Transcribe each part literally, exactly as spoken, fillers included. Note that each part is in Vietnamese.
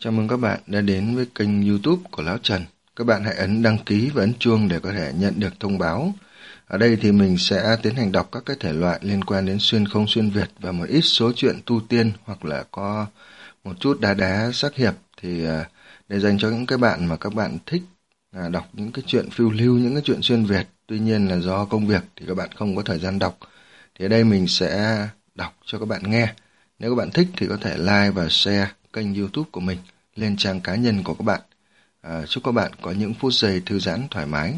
Chào mừng các bạn đã đến với kênh YouTube của Lão Trần. Các bạn hãy ấn đăng ký và ấn chuông để có thể nhận được thông báo. Ở đây thì mình sẽ tiến hành đọc các cái thể loại liên quan đến xuyên không xuyên Việt và một ít số truyện tu tiên hoặc là có một chút đá đá sắc hiệp, thì để dành cho những cái bạn mà các bạn thích đọc những cái chuyện phiêu lưu, những cái chuyện xuyên Việt. Tuy nhiên là do công việc thì các bạn không có thời gian đọc. Thì ở đây mình sẽ đọc cho các bạn nghe. Nếu các bạn thích thì có thể like và share kênh YouTube của mình lên trang cá nhân của các bạn. À, chúc các bạn có những phút giây thư giãn thoải mái.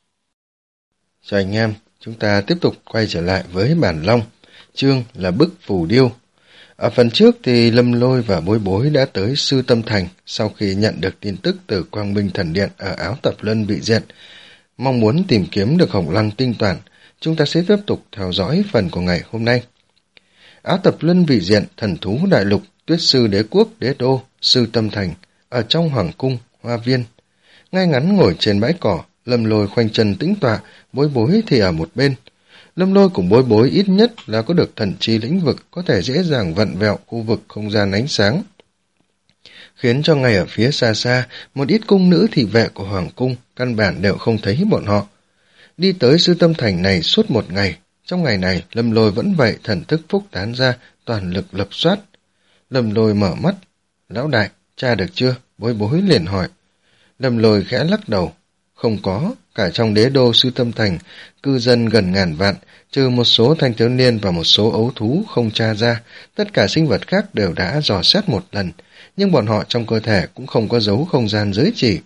Chào anh em, chúng ta tiếp tục quay trở lại với bản Long, chương là bức phù điêu. Ở phần trước thì Lâm Lôi và Bối Bối đã tới Sư Tâm Thành sau khi nhận được tin tức từ Quang Minh Thần Điện ở Áo Tập Luân bị diệt. Mong muốn tìm kiếm được Hồng Lăng tinh toàn, chúng ta sẽ tiếp tục theo dõi phần của ngày hôm nay. Áo Tập Luân vị diện, thần thú đại lục, Tuyết Sư Đế Quốc, Đế Đô, Sư Tâm Thành, ở trong Hoàng Cung, Hoa Viên. Ngay ngắn ngồi trên bãi cỏ, Lâm Lôi khoanh chân tĩnh tọa, Bối Bối thì ở một bên. Lâm Lôi cùng Bối Bối ít nhất là có được thần chi lĩnh vực, có thể dễ dàng vặn vẹo khu vực không gian ánh sáng, khiến cho ngay ở phía xa xa, một ít cung nữ thị vệ của Hoàng Cung căn bản đều không thấy bọn họ. Đi tới Sư Tâm Thành này suốt một ngày, trong ngày này Lâm Lôi vẫn vậy thần thức phúc tán ra, toàn lực lập soát. Lâm Lôi mở mắt. Lão đại, tra được chưa? Bối Bối liền hỏi. Lâm Lôi khẽ lắc đầu. Không có, cả trong Đế Đô Sư Tâm Thành, cư dân gần ngàn vạn, trừ một số thanh thiếu niên và một số ấu thú không tra ra, tất cả sinh vật khác đều đã dò xét một lần, nhưng bọn họ trong cơ thể cũng không có dấu không gian giới chỉ.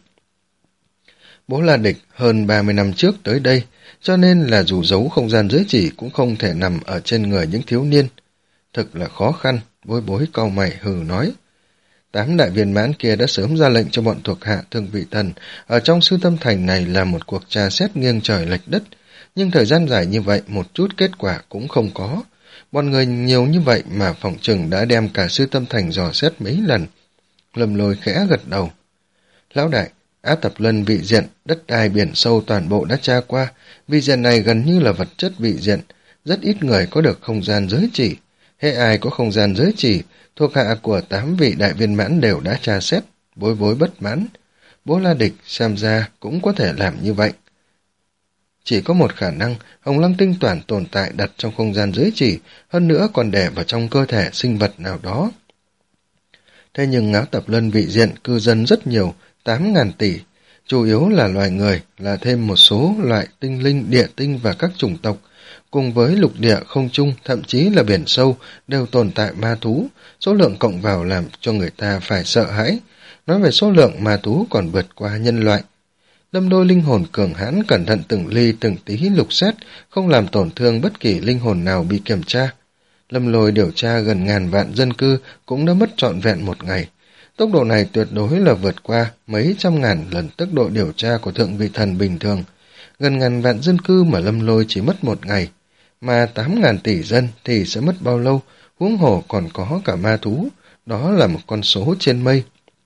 Bố La Địch hơn ba mươi năm trước tới đây, cho nên là dù giấu không gian giới chỉ cũng không thể nằm ở trên người những thiếu niên. Thực là khó khăn, Bối Bối cau mày hừ nói. Tám đại viên mãn kia đã sớm ra lệnh cho bọn thuộc hạ Thương Vị Thần ở trong Sư Tâm Thành này làm một cuộc tra xét nghiêng trời lệch đất, nhưng thời gian dài như vậy một chút kết quả cũng không có. Bọn người nhiều như vậy mà phỏng chừng đã đem cả Sư Tâm Thành dò xét mấy lần. Lâm Lôi khẽ gật đầu. Lão đại, Áo Tập Luân vị diện, đất đai biển sâu toàn bộ đã tra qua, vị diện này gần như là vật chất vị diện, rất ít người có được không gian giới chỉ. Hễ ai có không gian giới chỉ, thuộc hạ của tám vị đại viên mãn đều đã tra xét. Bối Bối bất mãn. Bố La Địch xem ra cũng có thể làm như vậy. Chỉ có một khả năng, Hồng Lăng tinh toàn tồn tại đặt trong không gian giới chỉ, hơn nữa còn để vào trong cơ thể sinh vật nào đó. Thế nhưng Áo Tập Luân vị diện cư dân rất nhiều, tám ngàn tỷ, chủ yếu là loài người, là thêm một số loại tinh linh, địa tinh và các chủng tộc. Cùng với lục địa, không trung, thậm chí là biển sâu, đều tồn tại ma thú, số lượng cộng vào làm cho người ta phải sợ hãi. Nói về số lượng, ma thú còn vượt qua nhân loại. Lâm Lôi linh hồn cường hãn cẩn thận từng ly từng tí lục xét, không làm tổn thương bất kỳ linh hồn nào bị kiểm tra. Lâm Lôi điều tra gần ngàn vạn dân cư cũng đã mất trọn vẹn một ngày. Tốc độ này tuyệt đối là vượt qua mấy trăm ngàn lần tốc độ điều tra của Thượng Vị Thần bình thường. Gần ngàn vạn dân cư mà Lâm Lôi chỉ mất một ngày, mà tám ngàn tỷ dân thì sẽ mất bao lâu, huống hồ còn có cả ma thú, đó là một con số trên mây.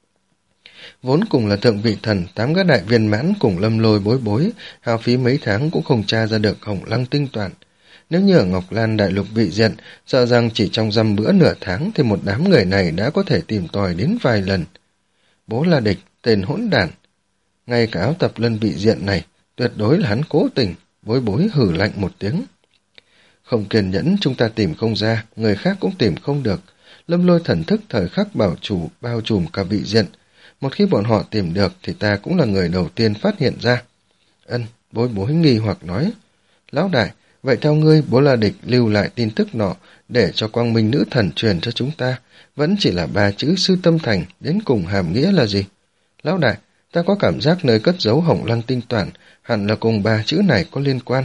Vốn cùng là Thượng Vị Thần, tám gã đại viên mãn cùng Lâm Lôi Bối Bối, hao phí mấy tháng cũng không tra ra được Hồng Lăng tinh toàn. Nếu như ở Ngọc Lan đại lục vị diện, sợ rằng chỉ trong dăm bữa nửa tháng thì một đám người này đã có thể tìm tòi đến vài lần. Bố La Địch, tên hỗn đản. Ngay cả Áo Tập Luân vị diện này, tuyệt đối là hắn cố tình. Bối Bối hử lạnh một tiếng. Không kiên nhẫn chúng ta tìm không ra, người khác cũng tìm không được. Lâm Lôi thần thức thời khắc bảo chủ bao trùm cả vị diện. Một khi bọn họ tìm được thì ta cũng là người đầu tiên phát hiện ra. Ân, Bối Bối nghi hoặc nói. Lão đại, vậy theo ngươi, Bố La Địch lưu lại tin tức nọ để cho Quang Minh nữ thần truyền cho chúng ta, vẫn chỉ là ba chữ Sư Tâm Thành, đến cùng hàm nghĩa là gì? Lão đại, ta có cảm giác nơi cất giấu Hồng Lăng tinh toàn hẳn là cùng ba chữ này có liên quan.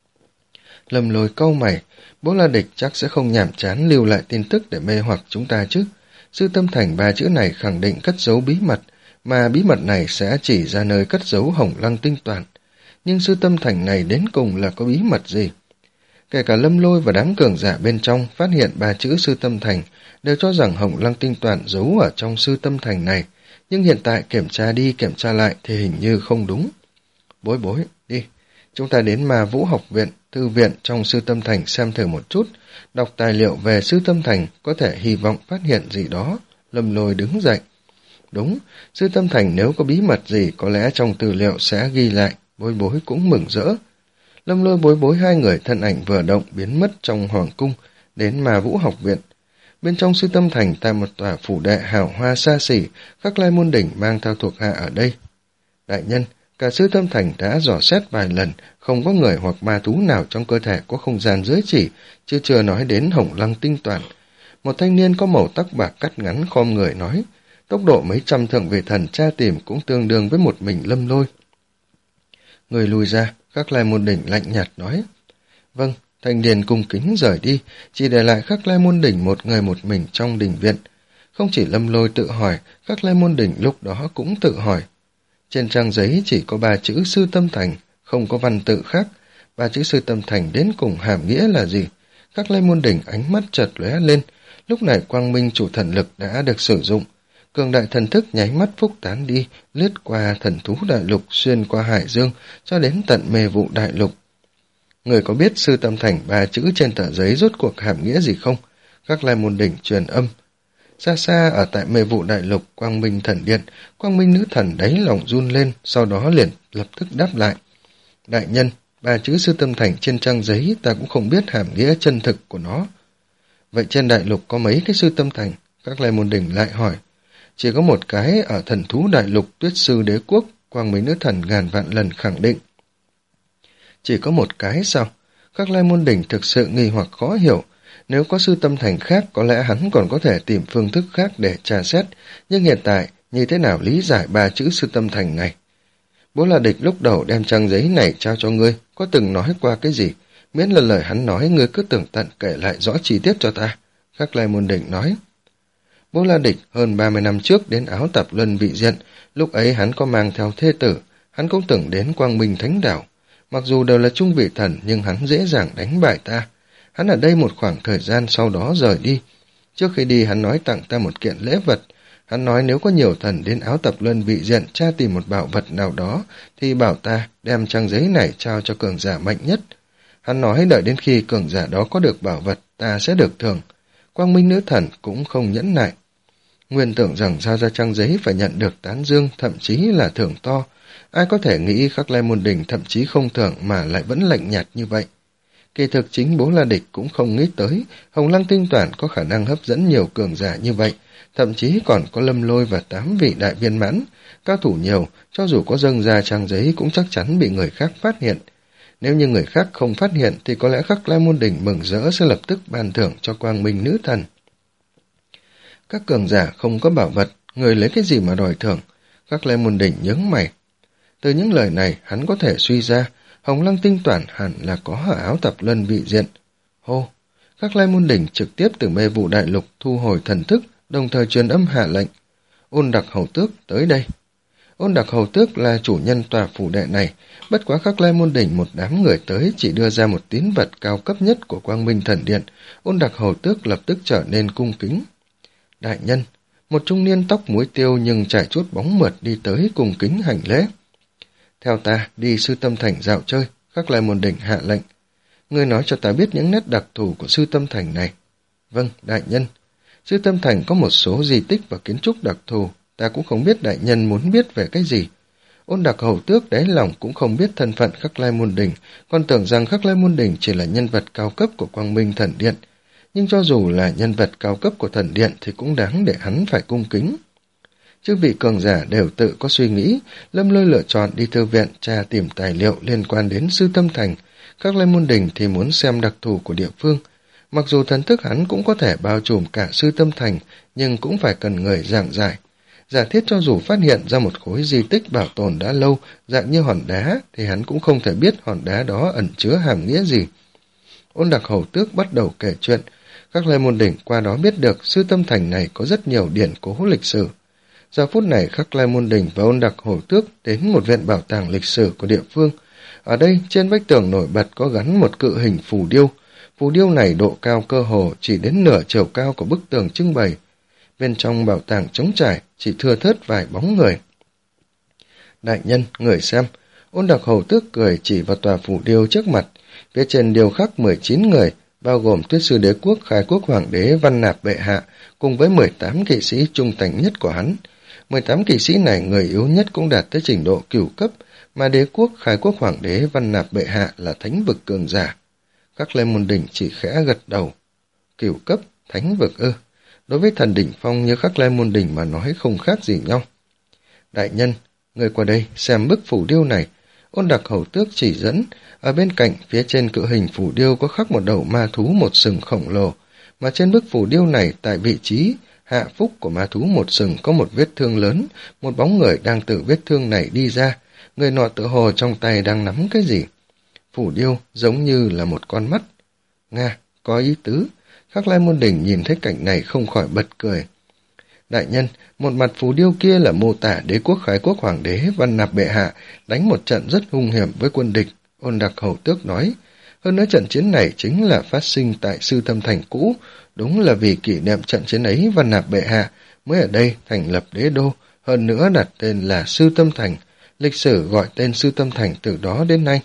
Lâm Lôi cau mày, Bố La Địch chắc sẽ không nhàm chán lưu lại tin tức để mê hoặc chúng ta chứ. Sư Tâm Thành ba chữ này khẳng định cất giấu bí mật, mà bí mật này sẽ chỉ ra nơi cất giấu Hồng Lăng tinh toàn. Nhưng Sư Tâm Thành này đến cùng là có bí mật gì? Kể cả Lâm Lôi và đám cường giả bên trong phát hiện ba chữ Sư Tâm Thành đều cho rằng Hồng Lăng tinh toàn giấu ở trong Sư Tâm Thành này, nhưng hiện tại kiểm tra đi kiểm tra lại thì hình như không đúng. Bối Bối, đi, chúng ta đến Ma Vũ học viện, thư viện trong Sư Tâm Thành xem thử một chút, đọc tài liệu về Sư Tâm Thành, có thể hy vọng phát hiện gì đó. Lâm Lôi đứng dậy. đúng, Sư Tâm Thành nếu có bí mật gì có lẽ trong tư liệu sẽ ghi lại, Bối Bối cũng mừng rỡ. Lâm Lôi Bối Bối hai người thân ảnh vừa động biến mất trong hoàng cung, đến Ma Vũ học viện. Bên trong Sư Tâm Thành tại một tòa phủ đệ hào hoa xa xỉ, Khắc Lai Môn Đỉnh mang theo thuộc hạ ở đây. Đại nhân, cả Sư Tâm Thành đã dò xét vài lần, không có người hoặc ma thú nào trong cơ thể có không gian giới chỉ, chứ chưa nói đến Hồng Lăng tinh toàn. Một thanh niên có màu tóc bạc cắt ngắn khom người nói, tốc độ mấy trăm thượng vị thần tra tìm cũng tương đương với một mình Lâm Lôi. Người lùi ra, Khắc Lai Môn Đỉnh lạnh nhạt nói. Vâng, thanh niên cung kính rời đi, chỉ để lại Khắc Lai Môn Đỉnh một người một mình trong đình viện. Không chỉ Lâm Lôi tự hỏi, Khắc Lai Môn Đỉnh lúc đó cũng tự hỏi. Trên trang giấy chỉ có ba chữ Sư Tâm Thành, không có văn tự khác. Ba chữ Sư Tâm Thành đến cùng hàm nghĩa là gì? Khắc Lai Môn Đỉnh ánh mắt chợt lóe lên. Lúc này quang minh chủ thần lực đã được sử dụng. Cường đại thần thức nháy mắt phúc tán đi, lướt qua thần thú đại lục, xuyên qua hải dương, cho đến tận mê vụ đại lục. Người có biết Sư Tâm Thành ba chữ trên tờ giấy rốt cuộc hàm nghĩa gì không? Khắc Lai Môn Đỉnh truyền âm. Xa xa ở tại mê vụ đại lục quang minh thần điện, quang minh nữ thần đáy lòng run lên, sau đó liền lập tức đáp lại. Đại nhân, ba chữ Sư Tâm Thành trên trang giấy ta cũng không biết hàm nghĩa chân thực của nó. Vậy trên đại lục có mấy cái Sư Tâm Thành? Khắc Lai Môn Đỉnh lại hỏi. Chỉ có một cái ở thần thú đại lục Tuyết Sư Đế Quốc, quang minh nữ thần ngàn vạn lần khẳng định. Chỉ có một cái sao? Khắc Lai Môn Đỉnh thực sự nghi hoặc khó hiểu. Nếu có Sư Tâm Thành khác, có lẽ hắn còn có thể tìm phương thức khác để tra xét, nhưng hiện tại, như thế nào lý giải ba chữ Sư Tâm Thành này? Bố La Địch lúc đầu đem trang giấy này trao cho ngươi, có từng nói qua cái gì? Miễn là lời hắn nói, ngươi cứ tường tận kể lại rõ chi tiết cho ta. Khắc Lai Môn Đỉnh nói. Bố La Địch hơn ba mươi năm trước đến Áo Tạp Luân vị diện, lúc ấy hắn có mang theo thê tử, hắn cũng từng đến Quang Minh Thánh Đảo. Mặc dù đều là trung vị thần, nhưng hắn dễ dàng đánh bại ta. Hắn ở đây một khoảng thời gian sau đó rời đi. Trước khi đi hắn nói tặng ta một kiện lễ vật. Hắn nói nếu có nhiều thần đến Áo Tạp Luân vị diện tra tìm một bảo vật nào đó, thì bảo ta đem trang giấy này trao cho cường giả mạnh nhất. Hắn nói đợi đến khi cường giả đó có được bảo vật, ta sẽ được thưởng. Quang Minh nữ thần cũng không nhẫn nại. Nguyên tưởng rằng giao ra trang giấy phải nhận được tán dương, thậm chí là thưởng to. Ai có thể nghĩ Khắc Lai Môn Đỉnh thậm chí không thưởng mà lại vẫn lạnh nhạt như vậy. Kỳ thực chính Bố La Địch cũng không nghĩ tới Hồng Lăng tinh toàn có khả năng hấp dẫn nhiều cường giả như vậy, thậm chí còn có Lâm Lôi và tám vị đại viên mãn. Cao thủ nhiều, cho dù có dâng ra trang giấy cũng chắc chắn bị người khác phát hiện. Nếu như người khác không phát hiện thì có lẽ Khắc Lai Môn Đỉnh mừng rỡ sẽ lập tức ban thưởng cho quang minh nữ thần. Các cường giả không có bảo vật, người lấy cái gì mà đòi thưởng? Khắc Lai Môn Đỉnh nhướng mày. Từ những lời này hắn có thể suy ra Hồng Lăng tinh toàn hẳn là có ở Áo Tạp Luân vị diện. Hô! Khắc Lai Môn Đỉnh trực tiếp từ mê vụ đại lục thu hồi thần thức, đồng thời truyền âm hạ lệnh. Ôn Đặc Hầu Tước tới đây. Ôn Đặc Hầu Tước là chủ nhân tòa phủ đệ này, bất quá Khắc Lai Môn Đỉnh một đám người tới chỉ đưa ra một tín vật cao cấp nhất của Quang Minh Thần Điện. Ôn Đặc Hầu Tước lập tức trở nên cung kính. Đại nhân, một trung niên tóc muối tiêu nhưng trải chút bóng mượt đi tới cung kính hành lễ. Theo ta đi Sư Tâm Thành dạo chơi, Khắc Lai Môn Đỉnh hạ lệnh. Ngươi nói cho ta biết những nét đặc thù của Sư Tâm Thành này. Vâng, đại nhân. Sư Tâm Thành có một số di tích và kiến trúc đặc thù, ta cũng không biết đại nhân muốn biết về cái gì. Ôn Đặc Hầu Tước đáy lòng cũng không biết thân phận Khắc Lai Môn Đỉnh, còn tưởng rằng Khắc Lai Môn Đỉnh chỉ là nhân vật cao cấp của Quang Minh Thần Điện. Nhưng cho dù là nhân vật cao cấp của thần điện thì cũng đáng để hắn phải cung kính. Chứ vị cường giả đều tự có suy nghĩ, Lâm Lôi lựa chọn đi thư viện tra tìm tài liệu liên quan đến Sư Tâm Thành. Khắc Lai Môn Đỉnh thì muốn xem đặc thù của địa phương. Mặc dù thần thức hắn cũng có thể bao trùm cả Sư Tâm Thành, nhưng cũng phải cần người giảng giải. Giả thiết cho dù phát hiện ra một khối di tích bảo tồn đã lâu, dạng như hòn đá, thì hắn cũng không thể biết hòn đá đó ẩn chứa hàm nghĩa gì. Ôn Đặc Hầu Tước bắt đầu kể chuyện. Khắc Lai Môn Đỉnh qua đó biết được Sư Tâm Thành này có rất nhiều điển cố lịch sử. Giờ phút này Khắc Lai Môn Đỉnh và Ôn Đặc Hầu Tước đến một viện bảo tàng lịch sử của địa phương. Ở đây trên vách tường nổi bật có gắn một cự hình phù điêu. Phù điêu này độ cao cơ hồ chỉ đến nửa chiều cao của bức tường trưng bày. Bên trong bảo tàng trống trải chỉ thưa thớt vài bóng người. Đại nhân, người xem. Ôn Đặc Hầu Tước cười chỉ vào tòa phù điêu trước mặt. Phía trên điêu khắc mười chín người, bao gồm Tuyết Sư Đế Quốc, Khai Quốc Hoàng đế, Văn Nạp bệ hạ, cùng với mười tám kỵ sĩ trung thành nhất của hắn. mười tám kỵ sĩ này người yếu nhất cũng đạt tới trình độ cửu cấp, mà đế quốc khai quốc hoàng đế Văn Nạp bệ hạ là thánh vực cường giả. Các Lê Môn Đỉnh chỉ khẽ gật đầu. Cửu cấp, thánh vực ư? Đối với thần đỉnh phong như Khắc Lai Môn Đỉnh mà nói không khác gì nhau. Đại nhân, người qua đây xem bức phù điêu này. Ôn Đặc Hầu Tước chỉ dẫn, ở bên cạnh phía trên cự hình phù điêu có khắc một đầu ma thú một sừng khổng lồ, mà trên bức phù điêu này tại vị trí hạ phúc của ma thú một sừng có một vết thương lớn, một bóng người đang từ vết thương này đi ra, người nọ tự hồ trong tay đang nắm cái gì. Phù điêu giống như là một con mắt. Nga, có ý tứ. Khắc Lai Môn Đỉnh nhìn thấy cảnh này không khỏi bật cười. Đại nhân, một mặt phù điêu kia là mô tả đế quốc khái quốc hoàng đế Văn Nạp bệ hạ đánh một trận rất hung hiểm với quân địch, Ôn Đặc Hầu Tước nói. Hơn nữa trận chiến này chính là phát sinh tại Sư Tâm Thành cũ, đúng là vì kỷ niệm trận chiến ấy Văn Nạp bệ hạ mới ở đây thành lập đế đô, hơn nữa đặt tên là Sư Tâm Thành, lịch sử gọi tên Sư Tâm Thành từ đó đến nay.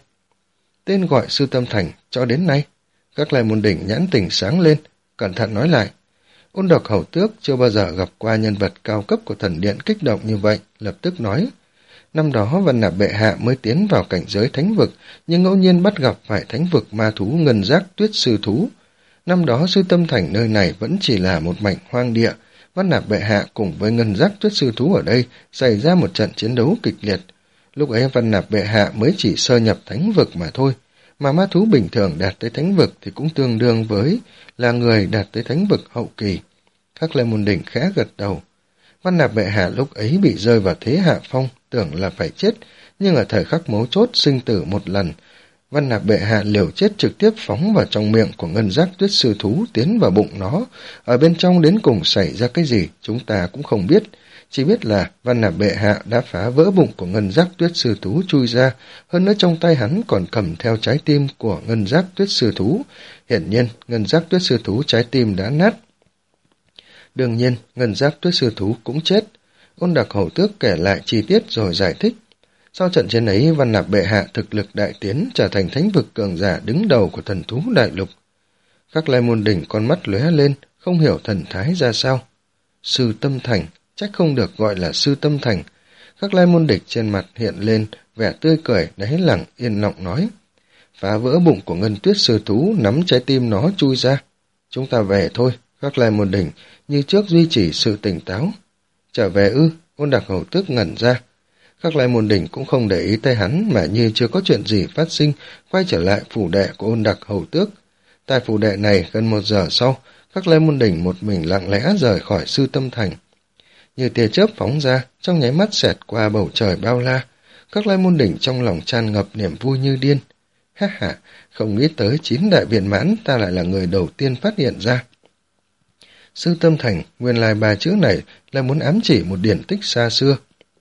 Tên gọi Sư Tâm Thành cho đến nay. Các Lai Môn Đỉnh nhãn tỉnh sáng lên, cẩn thận nói lại. Ôn Đặc Hầu Tước chưa bao giờ gặp qua nhân vật cao cấp của thần điện kích động như vậy, lập tức nói. Năm đó Văn Nạp bệ hạ mới tiến vào cảnh giới thánh vực, nhưng ngẫu nhiên bắt gặp phải thánh vực ma thú ngân giác tuyết sư thú. Năm đó Sư Tâm Thành nơi này vẫn chỉ là một mảnh hoang địa, Văn Nạp bệ hạ cùng với ngân giác tuyết sư thú ở đây xảy ra một trận chiến đấu kịch liệt. Lúc ấy Văn Nạp bệ hạ mới chỉ sơ nhập thánh vực mà thôi, mà ma thú bình thường đạt tới thánh vực thì cũng tương đương với là người đạt tới thánh vực hậu kỳ. Khắc Lai Môn Đỉnh khẽ gật đầu. Văn Nạp bệ hạ lúc ấy bị rơi vào thế hạ phong, tưởng là phải chết, nhưng ở thời khắc mấu chốt sinh tử một lần, Văn Nạp bệ hạ liều chết trực tiếp phóng vào trong miệng của ngân giác tuyết sư thú, tiến vào bụng nó. Ở bên trong đến cùng xảy ra cái gì chúng ta cũng không biết, chỉ biết là Văn Nạp bệ hạ đã phá vỡ bụng của ngân giác tuyết sư thú chui ra, hơn nữa trong tay hắn còn cầm theo trái tim của ngân giác tuyết sư thú. Hiển nhiên ngân giác tuyết sư thú trái tim đã nát. Đương nhiên ngân giác tuyết sư thú cũng chết. Ôn Đặc Hầu Tước kể lại chi tiết rồi giải thích. Sau trận chiến ấy, Văn Nạp bệ hạ thực lực đại tiến, trở thành thánh vực cường giả đứng đầu của thần thú đại lục. Khắc Lai Môn Đỉnh con mắt lóe lên, không hiểu thần thái ra sao. Sư Tâm Thành, trách không được gọi là Sư Tâm Thành. Khắc Lai Môn Đỉnh trên mặt hiện lên vẻ tươi cười, đáy lặng yên lặng nói. Phá vỡ bụng của ngân tuyết sư thú, nắm trái tim nó chui ra. Chúng ta về thôi. Khắc Lai Môn Đỉnh như trước duy trì sự tỉnh táo. Trở về ư? Ôn Đặc Hầu Tước ngẩn ra. Khắc Lai Môn Đỉnh cũng không để ý tới hắn, mà như chưa có chuyện gì phát sinh, quay trở lại phủ đệ của Ôn Đặc Hầu Tước. Tại phủ đệ này, gần một giờ sau, Khắc Lai Môn Đỉnh một mình lặng lẽ rời khỏi Sư Tâm Thành. Như tia chớp phóng ra, trong nháy mắt xẹt qua bầu trời bao la. Khắc Lai Môn Đỉnh trong lòng tràn ngập niềm vui như điên. Ha ha, không nghĩ tới chín đại viên mãn ta lại là người đầu tiên phát hiện ra. Sư Tâm Thành, nguyên lai ba chữ này là muốn ám chỉ một điển tích xa xưa.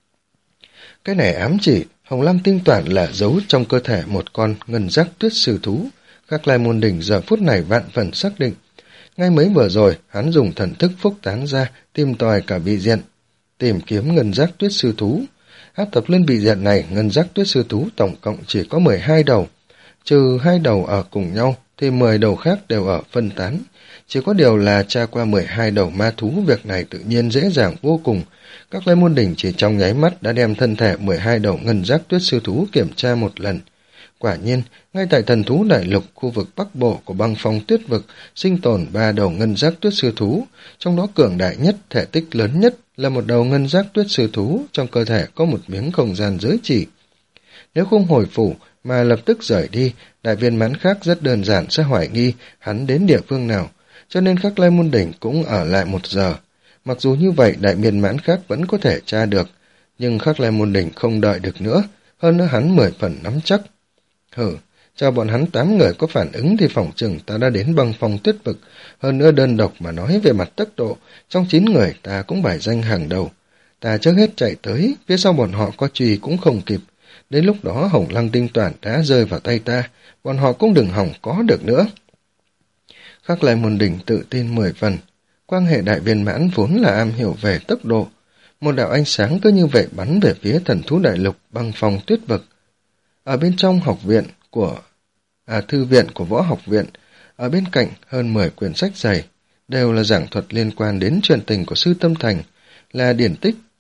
Cái này ám chỉ Hồng Lam tinh toàn là giấu trong cơ thể một con ngân giác tuyết sư thú. Khắc Lai Môn Đỉnh giờ phút này vạn phần xác định. Ngay mới vừa rồi, hắn dùng thần thức phúc tán ra, tìm tòi cả vị diện, tìm kiếm ngân giác tuyết sư thú. Áp tập lên vị diện này, ngân giác tuyết sư thú tổng cộng chỉ có mười hai đầu. Trừ hai đầu ở cùng nhau, thì mười đầu khác đều ở phân tán. Chỉ có điều là tra qua mười hai đầu ma thú, việc này tự nhiên dễ dàng vô cùng. Các Lai Môn Đỉnh chỉ trong nháy mắt đã đem thân thể mười hai đầu ngân giác tuyết sư thú kiểm tra một lần. Quả nhiên, ngay tại thần thú đại lục, khu vực bắc bộ của băng phong tuyết vực, sinh tồn ba đầu ngân giác tuyết sư thú, trong đó cường đại nhất, thể tích lớn nhất là một đầu ngân giác tuyết sư thú, trong cơ thể có một miếng không gian giới chỉ. Nếu không hồi phủ mà lập tức rời đi, đại viên mãn khác rất đơn giản sẽ hoài nghi hắn đến địa phương nào, cho nên Khắc Lai Môn Đỉnh cũng ở lại một giờ. Mặc dù như vậy, đại viên mãn khác vẫn có thể tra được, nhưng Khắc Lai Môn Đỉnh không đợi được nữa, hơn nữa hắn mười phần nắm chắc. Hừ, cho bọn hắn tám người có phản ứng thì phỏng chừng ta đã đến băng phong tuyết vực, hơn nữa đơn độc mà nói về mặt tốc độ, trong chín người ta cũng bài danh hàng đầu. Ta trước hết chạy tới, phía sau bọn họ có truy cũng không kịp, đến lúc đó Hồng Lăng tinh toàn đã rơi vào tay ta, bọn họ cũng đừng hỏng có được nữa. Khắc Lai Môn Đỉnh tự tin mười phần, quan hệ đại viên mãn vốn là am hiểu về tốc độ. Một đạo ánh sáng cứ như vậy bắn về phía thần thú đại lục băng phong tuyết vực. Ở bên trong học viện của à, thư viện của võ học viện, ở bên cạnh hơn mười quyển sách dày, đều là giảng thuật liên quan đến chuyện tình của Sư Tâm Thành, là điển tích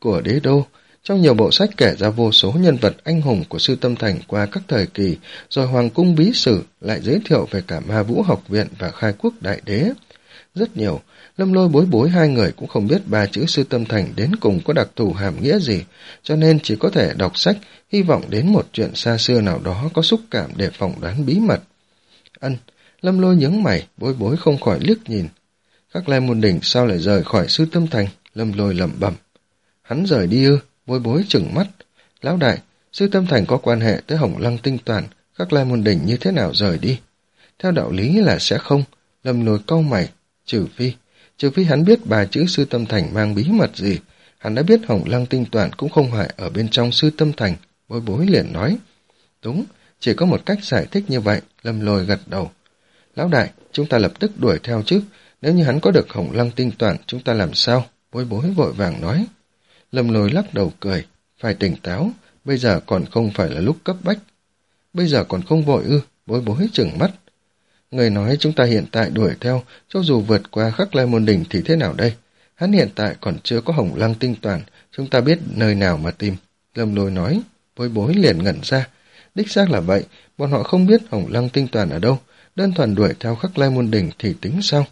của đế đô. Trong nhiều bộ sách kể ra vô số nhân vật anh hùng của Sư Tâm Thành qua các thời kỳ, rồi Hoàng cung bí sử lại giới thiệu về cả Ma Vũ học viện và khai quốc đại đế. Rất nhiều, Lâm Lôi Bối Bối hai người cũng không biết ba chữ Sư Tâm Thành đến cùng có đặc thù hàm nghĩa gì, cho nên chỉ có thể đọc sách, hy vọng đến một chuyện xa xưa nào đó có xúc cảm để phỏng đoán bí mật. Ân, Lâm Lôi nhướng mày, Bối Bối không khỏi liếc nhìn. Khắc Lai Môn Đỉnh sao lại rời khỏi Sư Tâm Thành? Lâm Lôi lẩm bẩm. Hắn rời đi ư? Bối Bối trừng mắt. Lão đại, Sư Tâm Thành có quan hệ tới Hồng Lăng Tinh Toàn, Khắc Lai Môn Đỉnh như thế nào rời đi? Theo đạo lý là sẽ không. Lâm Lôi cau mày. Trừ phi, trừ phi hắn biết bà chữ Sư Tâm Thành mang bí mật gì. Hắn đã biết Hồng Lăng Tinh Toàn cũng không phải ở bên trong Sư Tâm Thành. Bối Bối liền nói. Đúng, chỉ có một cách giải thích như vậy. Lâm Lôi gật đầu. Lão đại, chúng ta lập tức đuổi theo chứ. Nếu như hắn có được Hồng Lăng Tinh Toàn, chúng ta làm sao? Bối Bối vội vàng nói. Lâm Lôi lắc đầu cười. Phải tỉnh táo, bây giờ còn không phải là lúc cấp bách. Bây giờ còn không vội ư? Bối Bối trừng mắt. Người nói chúng ta hiện tại đuổi theo, cho dù vượt qua Khắc Lai Môn Đỉnh thì thế nào đây? Hắn hiện tại còn chưa có Hồng Lăng Tinh Toàn, chúng ta biết nơi nào mà tìm. Lâm Lôi nói. Bối Bối liền ngẩn ra. Đích xác là vậy, bọn họ không biết Hồng Lăng Tinh Toàn ở đâu, đơn thuần đuổi theo Khắc Lai Môn Đỉnh thì tính sao?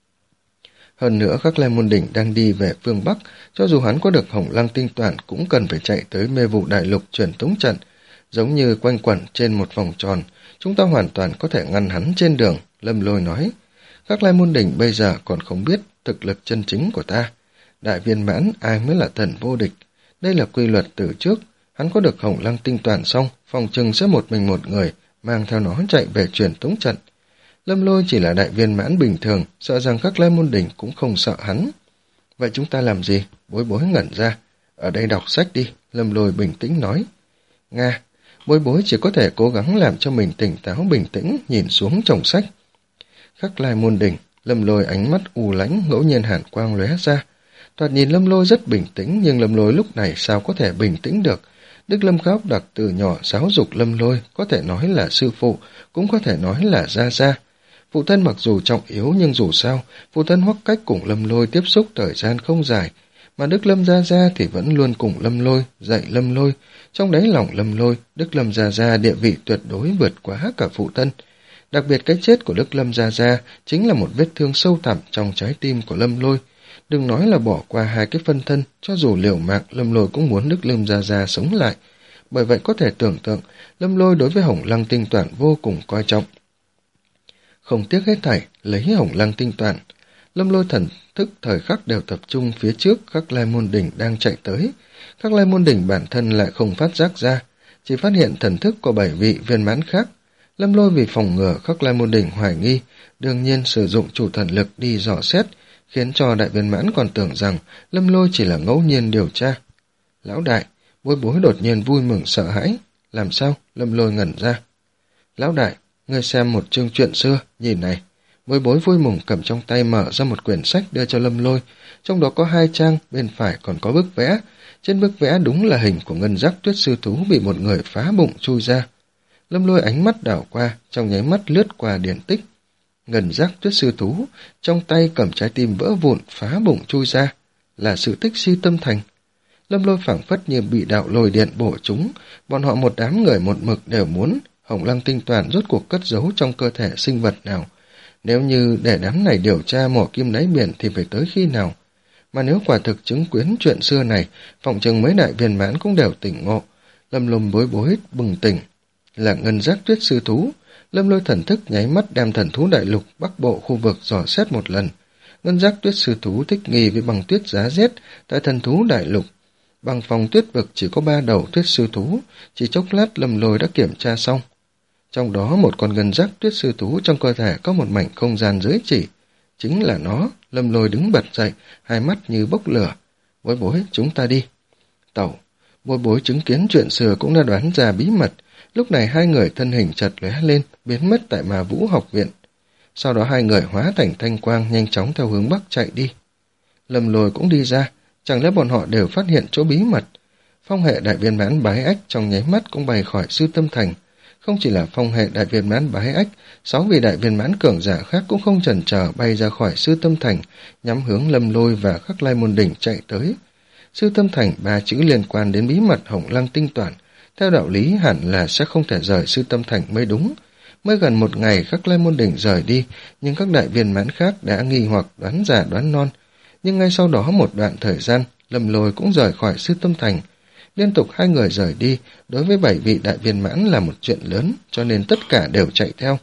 Hơn nữa Khắc Lai Môn Đỉnh đang đi về phương Bắc, cho dù hắn có được Hồng Lăng Tinh Toàn cũng cần phải chạy tới Mê Vụ Đại Lục truyền tống trận, giống như quanh quẩn trên một vòng tròn, chúng ta hoàn toàn có thể ngăn hắn trên đường. Lâm Lôi nói. Khắc Lai Môn Đỉnh bây giờ còn không biết thực lực chân chính của ta. Đại viên mãn ai mới là thần vô địch. Đây là quy luật từ trước. Hắn có được Hồng Lăng Tinh Toàn xong, phòng chừng sẽ một mình một người mang theo nó chạy về truyền tống trận. Lâm Lôi chỉ là đại viên mãn bình thường, sợ rằng Khắc Lai Môn Đỉnh cũng không sợ hắn. Vậy chúng ta làm gì? Bối Bối ngẩn ra. Ở đây đọc sách đi. Lâm Lôi bình tĩnh nói. Nga, Bối Bối chỉ có thể cố gắng làm cho mình tỉnh táo bình tĩnh, nhìn xuống chồng sách. Khắc Lai Môn Đỉnh. Lâm Lôi ánh mắt u lãnh, ngẫu nhiên hàn quang lóe ra. Thoạt nhìn Lâm Lôi rất bình tĩnh, nhưng Lâm Lôi lúc này sao có thể bình tĩnh được? Đức Lâm Khắc Đặc từ nhỏ giáo dục Lâm Lôi, có thể nói là sư phụ, cũng có thể nói là gia gia. Phụ thân mặc dù trọng yếu nhưng dù sao, phụ thân Hoắc Cách cùng Lâm Lôi tiếp xúc thời gian không dài, mà Đức Lâm Gia Gia thì vẫn luôn cùng Lâm Lôi, dạy Lâm Lôi. Trong đáy lòng Lâm Lôi, Đức Lâm Gia Gia địa vị tuyệt đối vượt quá cả phụ thân. Đặc biệt cái chết của Đức Lâm Gia Gia chính là một vết thương sâu thẳm trong trái tim của Lâm Lôi. Đừng nói là bỏ qua hai cái phân thân, cho dù liều mạng Lâm Lôi cũng muốn Đức Lâm Gia Gia sống lại. Bởi vậy có thể tưởng tượng, Lâm Lôi đối với Hồng Lăng Tinh Toàn vô cùng coi trọng. Không tiếc hết thảy, lấy Hồng Lăng Tinh Toàn. Lâm Lôi thần thức thời khắc đều tập trung phía trước Khắc Lai Môn Đỉnh đang chạy tới. Khắc Lai Môn Đỉnh bản thân lại không phát giác ra, chỉ phát hiện thần thức của bảy vị viên mãn khác. Lâm Lôi vì phòng ngừa Khắc Lai Môn Đỉnh hoài nghi, đương nhiên sử dụng chủ thần lực đi dò xét, khiến cho đại viên mãn còn tưởng rằng Lâm Lôi chỉ là ngẫu nhiên điều tra. Lão đại, Bối Bối đột nhiên vui mừng sợ hãi. Làm sao? Lâm Lôi ngẩn ra. Lão đại, ngươi xem một chương truyện xưa, nhìn này. Bối Bối vui mừng cầm trong tay mở ra một quyển sách đưa cho Lâm Lôi, trong đó có hai trang, bên phải còn có bức vẽ. Trên bức vẽ đúng là hình của ngân giác tuyết sư thú bị một người phá bụng chui ra. Lâm Lôi ánh mắt đảo qua, trong nháy mắt lướt qua điển tích. Ngân giác tuyết sư thú, trong tay cầm trái tim vỡ vụn phá bụng chui ra, là sự tích Si Tâm Thành. Lâm Lôi phảng phất như bị đạo lôi điện bổ trúng, bọn họ một đám người một mực đều muốn Hồng Lăng Tinh Toàn rốt cuộc cất giấu trong cơ thể sinh vật nào. Nếu như để đám này điều tra mỏ kim đáy biển thì phải tới khi nào? Mà nếu quả thực chứng quyến chuyện xưa này, phỏng chừng mấy đại viên mãn cũng đều tỉnh ngộ. Lâm Lôi Bối Bối bừng tỉnh. Là ngân giác tuyết sư thú. Lâm Lôi thần thức nháy mắt đem thần thú đại lục bắc bộ khu vực dò xét một lần. Ngân giác tuyết sư thú thích nghi với băng tuyết giá rét tại thần thú đại lục. Bằng phòng tuyết vực chỉ có ba đầu tuyết sư thú, chỉ chốc lát Lâm Lôi đã kiểm tra xong. Trong đó một con ngân giác tuyết sư thú trong cơ thể có một mảnh không gian giới chỉ. Chính là nó. Lâm Lôi đứng bật dậy, hai mắt như bốc lửa. Bối Bối, chúng ta đi. Tẩu. Bối Bối chứng kiến chuyện xưa cũng đã đoán ra bí mật. Lúc này hai người thân hình chật lóe lên, biến mất tại Ma Vũ học viện. Sau đó hai người hóa thành thanh quang nhanh chóng theo hướng bắc chạy đi. Lâm Lôi cũng đi ra, chẳng lẽ bọn họ đều phát hiện chỗ bí mật. Phong hệ đại viên mãn Bái Ách trong nháy mắt cũng bay khỏi Sư Tâm Thành. Không chỉ là phong hệ đại viên mãn Bái Ách, sáu vị đại viên mãn cường giả khác cũng không chần chờ bay ra khỏi Sư Tâm Thành, nhắm hướng Lâm Lôi và Khắc Lai Môn Đỉnh chạy tới. Sư Tâm Thành ba chữ liên quan đến bí mật Hồng Lăng tinh toản, theo đạo lý hẳn là sẽ không thể rời Sư Tâm Thành mới đúng. Mới gần một ngày Khắc Lai Môn Đỉnh rời đi, nhưng các đại viên mãn khác đã nghi hoặc đoán giả đoán non. Nhưng ngay sau đó một đoạn thời gian, Lâm Lôi cũng rời khỏi Sư Tâm Thành. Liên tục hai người rời đi, đối với bảy vị đại viên mãn là một chuyện lớn, cho nên tất cả đều chạy theo.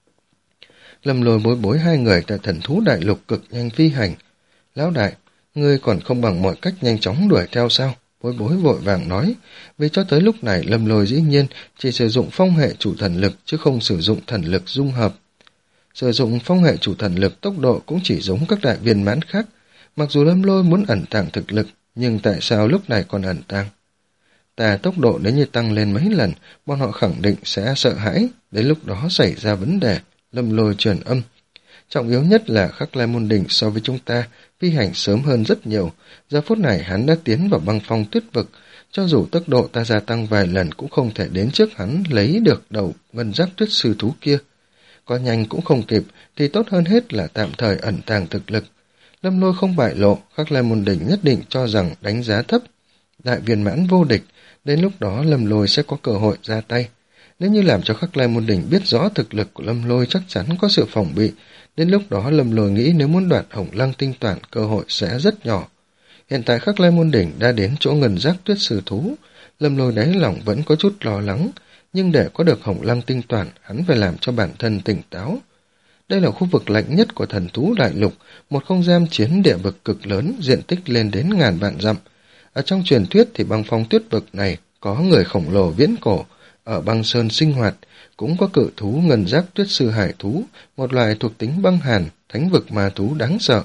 Lâm Lôi bối bối hai người tại Thần Thú Đại Lục cực nhanh phi hành. Lão đại, ngươi còn không bằng mọi cách nhanh chóng đuổi theo sao? Bối bối vội vàng nói, vì cho tới lúc này Lâm Lôi dĩ nhiên chỉ sử dụng phong hệ chủ thần lực chứ không sử dụng thần lực dung hợp. Sử dụng phong hệ chủ thần lực tốc độ cũng chỉ giống các đại viên mãn khác. Mặc dù Lâm Lôi muốn ẩn tàng thực lực, nhưng tại sao lúc này còn ẩn tàng? Ta tốc độ nếu như tăng lên mấy lần, bọn họ khẳng định sẽ sợ hãi, đến lúc đó xảy ra vấn đề. Lâm Lôi truyền âm. Trọng yếu nhất là Khắc Lai Môn Đỉnh so với chúng ta phi hành sớm hơn rất nhiều. Giờ phút này hắn đã tiến vào băng phong tuyết vực, cho dù tốc độ ta gia tăng vài lần cũng không thể đến trước hắn lấy được đầu ngân giác tuyết sư thú kia. Có nhanh cũng không kịp, thì tốt hơn hết là tạm thời ẩn tàng thực lực. Lâm Lôi không bại lộ, Khắc Lai Môn Đỉnh nhất định cho rằng đánh giá thấp. Đại viên mãn vô địch, đến lúc đó Lâm Lôi sẽ có cơ hội ra tay. Nếu như làm cho Khắc Lai Môn Đỉnh biết rõ thực lực của Lâm Lôi chắc chắn có sự phòng bị, đến lúc đó Lâm Lôi nghĩ nếu muốn đoạt Hồng Lăng tinh toản cơ hội sẽ rất nhỏ. Hiện tại Khắc Lai Môn Đỉnh đã đến chỗ ngân giác tuyết sư thú, Lâm Lôi đáy lòng vẫn có chút lo lắng, nhưng để có được Hồng Lăng tinh toản, hắn phải làm cho bản thân tỉnh táo. Đây là khu vực lạnh nhất của Thần Thú Đại Lục, một không gian chiến địa vực cực lớn, diện tích lên đến ngàn vạn dặm. Ở trong truyền thuyết thì băng phong tuyết vực này có người khổng lồ viễn cổ, ở băng sơn sinh hoạt, cũng có cự thú ngân giác tuyết sư hải thú, một loài thuộc tính băng hàn, thánh vực ma thú đáng sợ.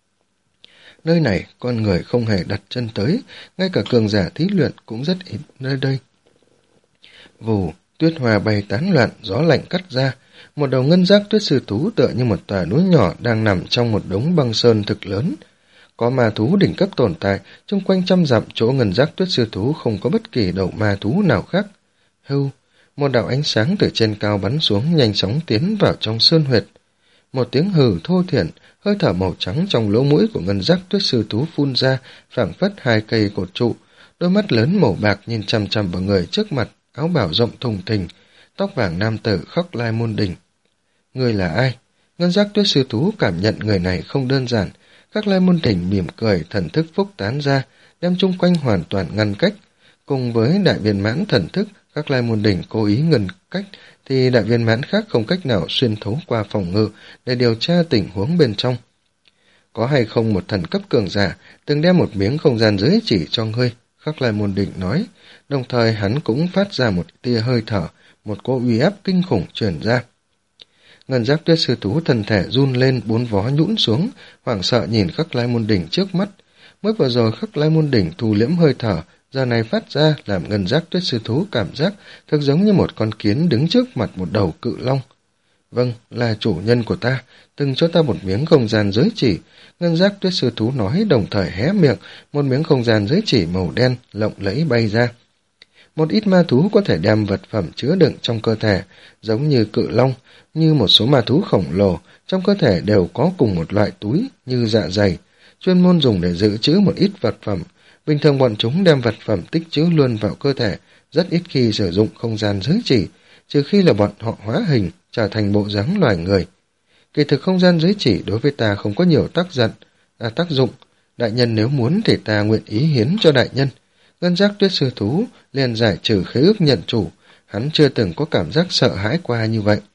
Nơi này, con người không hề đặt chân tới, ngay cả cường giả thí luyện cũng rất ít nơi đây. Vù, tuyết hoa bay tán loạn, gió lạnh cắt ra, một đầu ngân giác tuyết sư thú tựa như một tòa núi nhỏ đang nằm trong một đống băng sơn thực lớn. Có ma thú đỉnh cấp tồn tại, chung quanh trăm dặm chỗ ngân giác tuyết sư thú không có bất kỳ đầu ma thú nào khác. Hưu, một đạo ánh sáng từ trên cao bắn xuống nhanh chóng tiến vào trong sơn huyệt. Một tiếng hừ thô thiển, hơi thở màu trắng trong lỗ mũi của ngân giác tuyết sư thú phun ra, phảng phất hai cây cột trụ, đôi mắt lớn màu bạc nhìn chằm chằm vào người trước mặt, áo bào rộng thùng thình, tóc vàng nam tử Khắc Lai Môn Đỉnh. Người là ai? Ngân giác tuyết sư thú cảm nhận người này không đơn giản. Khắc Lai Môn Đỉnh mỉm cười, thần thức phúc tán ra, đem chung quanh hoàn toàn ngăn cách. Cùng với đại viên mãn thần thức, Khắc Lai Môn Đỉnh cố ý ngăn cách, thì đại viên mãn khác không cách nào xuyên thấu qua phòng ngự để điều tra tình huống bên trong. Có hay không một thần cấp cường giả từng đem một miếng không gian giới chỉ cho ngươi? Khắc Lai Môn Đỉnh nói, đồng thời hắn cũng phát ra một tia hơi thở, một cỗ uy áp kinh khủng truyền ra. Ngân giác tuyết sư thú thân thể run lên, bốn vó nhũn xuống, hoảng sợ nhìn Khắc Lai Môn Đỉnh trước mắt. Mới vừa rồi Khắc Lai Môn Đỉnh thu liễm hơi thở, giờ này phát ra làm ngân giác tuyết sư thú cảm giác thực giống như một con kiến đứng trước mặt một đầu cự long. Vâng, là chủ nhân của ta, từng cho ta một miếng không gian giới chỉ. Ngân giác tuyết sư thú nói, đồng thời hé miệng, một miếng không gian giới chỉ màu đen lộng lẫy bay ra. Một ít ma thú có thể đem vật phẩm chứa đựng trong cơ thể, giống như cự long, như một số ma thú khổng lồ, trong cơ thể đều có cùng một loại túi như dạ dày, chuyên môn dùng để dự trữ một ít vật phẩm. Bình thường bọn chúng đem vật phẩm tích trữ luôn vào cơ thể, rất ít khi sử dụng không gian giới chỉ, trừ khi là bọn họ hóa hình, trở thành bộ dáng loài người. Kỳ thực không gian giới chỉ đối với ta không có nhiều tác giận, à, tác dụng. Đại nhân nếu muốn thì ta nguyện ý hiến cho đại nhân. Ngân giác tuyết sư thú liền giải trừ khế ước nhận chủ, hắn chưa từng có cảm giác sợ hãi qua như vậy.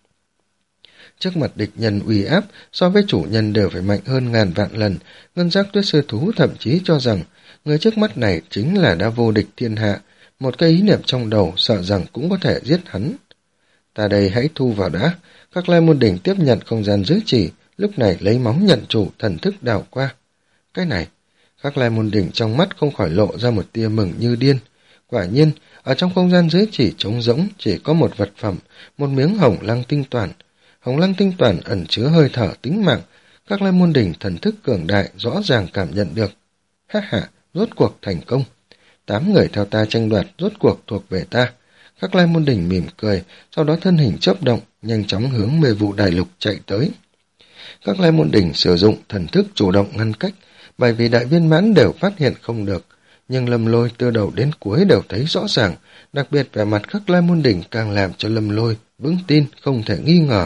Trước mặt địch nhân uy áp, so với chủ nhân đều phải mạnh hơn ngàn vạn lần, ngân giác tuyết sư thú thậm chí cho rằng người trước mắt này chính là đã vô địch thiên hạ, một cái ý niệm trong đầu sợ rằng cũng có thể giết hắn. Ta đây hãy thu vào đã. Khắc Lai Môn Đỉnh tiếp nhận không gian giới chỉ, lúc này lấy máu nhận chủ, thần thức đảo qua. Cái này, Khắc Lai Môn Đỉnh trong mắt không khỏi lộ ra một tia mừng như điên. Quả nhiên, ở trong không gian giới chỉ trống rỗng chỉ có một vật phẩm, một miếng hồng lăng tinh toàn. Hồng lăng tinh toàn ẩn chứa hơi thở tính mạng, Khắc Lai Môn Đỉnh thần thức cường đại rõ ràng cảm nhận được. Ha ha, rốt cuộc thành công. Tám người theo ta tranh đoạt rốt cuộc thuộc về ta. Khắc Lai Môn Đỉnh mỉm cười, sau đó thân hình chớp động, nhanh chóng hướng Mê Vụ Đại Lục chạy tới. Khắc Lai Môn Đỉnh sử dụng thần thức chủ động ngăn cách, bởi vì đại viên mãn đều phát hiện không được. nhưng Lâm Lôi từ đầu đến cuối đều thấy rõ ràng, đặc biệt vẻ mặt Khắc Lai Môn Đỉnh càng làm cho Lâm Lôi vững tin không thể nghi ngờ.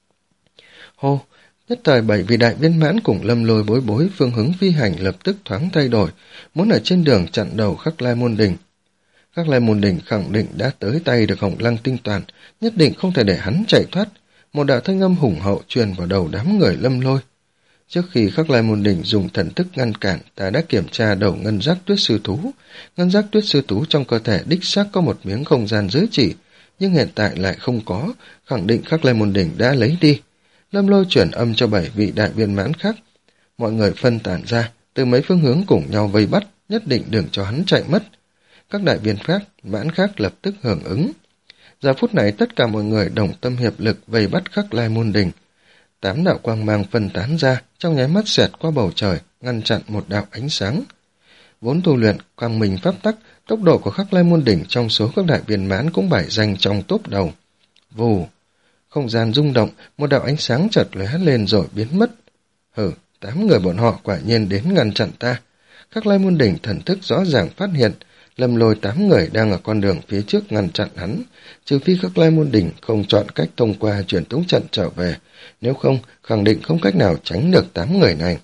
Hô, nhất thời bảy vị đại viên mãn cùng Lâm Lôi bối bối phương hướng phi hành lập tức thoáng thay đổi, muốn ở trên đường chặn đầu Khắc Lai Môn Đỉnh. Khắc Lai Môn Đỉnh khẳng định đã tới tay được Hồng Lăng tinh toàn, nhất định không thể để hắn chạy thoát. Một đạo thanh âm hùng hậu truyền vào đầu đám người Lâm Lôi. Trước khi Khắc Lai Môn Đỉnh dùng thần thức ngăn cản, ta đã kiểm tra đầu ngân giác tuyết sư thú. Ngân giác tuyết sư thú trong cơ thể đích xác có một miếng không gian giới chỉ, nhưng hiện tại lại không có, khẳng định Khắc Lai Môn Đỉnh đã lấy đi. Lâm Lôi chuyển âm cho bảy vị đại viên mãn khác. Mọi người phân tản ra, từ mấy phương hướng cùng nhau vây bắt, nhất định đừng cho hắn chạy mất. Các đại viên khác, mãn khác lập tức hưởng ứng. Giờ phút này tất cả mọi người đồng tâm hiệp lực vây bắt Khắc Lai Môn Đỉnh. Tám đạo quang mang phân tán ra, trong nháy mắt xẹt qua bầu trời, ngăn chặn một đạo ánh sáng. Vốn tu luyện quang minh pháp tắc, tốc độ của Khắc Lai Môn Đỉnh trong số các đại viên mãn cũng bài danh trong top đầu. Vù, không gian rung động, một đạo ánh sáng chợt lóe lên rồi biến mất. Hừ, tám người bọn họ quả nhiên đến ngăn chặn ta. Khắc Lai Môn Đỉnh thần thức rõ ràng phát hiện, Lâm Lôi tám người đang ở con đường phía trước ngăn chặn hắn, trừ phi Khắc Lai Môn Đỉnh không chọn cách thông qua truyền tống trận trở về, nếu không, khẳng định không cách nào tránh được tám người này.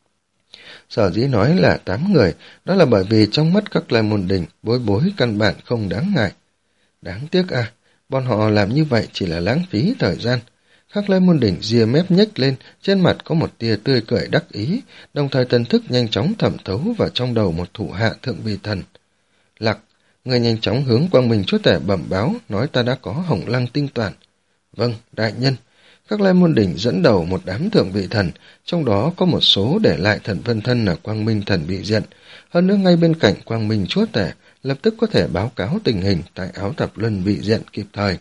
Sở dĩ nói là tám người, đó là bởi vì trong mắt Khắc Lai Môn Đỉnh, bối bối căn bản không đáng ngại. Đáng tiếc à, bọn họ làm như vậy chỉ là lãng phí thời gian. Khắc Lai Môn Đỉnh ria mép nhếch lên, trên mặt có một tia tươi cười đắc ý, đồng thời thần thức nhanh chóng thẩm thấu vào trong đầu một thủ hạ thượng vị thần. Lặc, người nhanh chóng hướng Quang Minh Chúa Tể bẩm báo, nói ta đã có Hồng Lăng tinh toàn. Vâng, đại nhân. Khắc Lai Môn Đỉnh dẫn đầu một đám thượng vị thần, trong đó có một số để lại thần phân thân ở Quang Minh thần bị diện. Hơn nữa ngay bên cạnh Quang Minh Chúa Tể, lập tức có thể báo cáo tình hình tại Áo Tạp Luân bị diện kịp thời.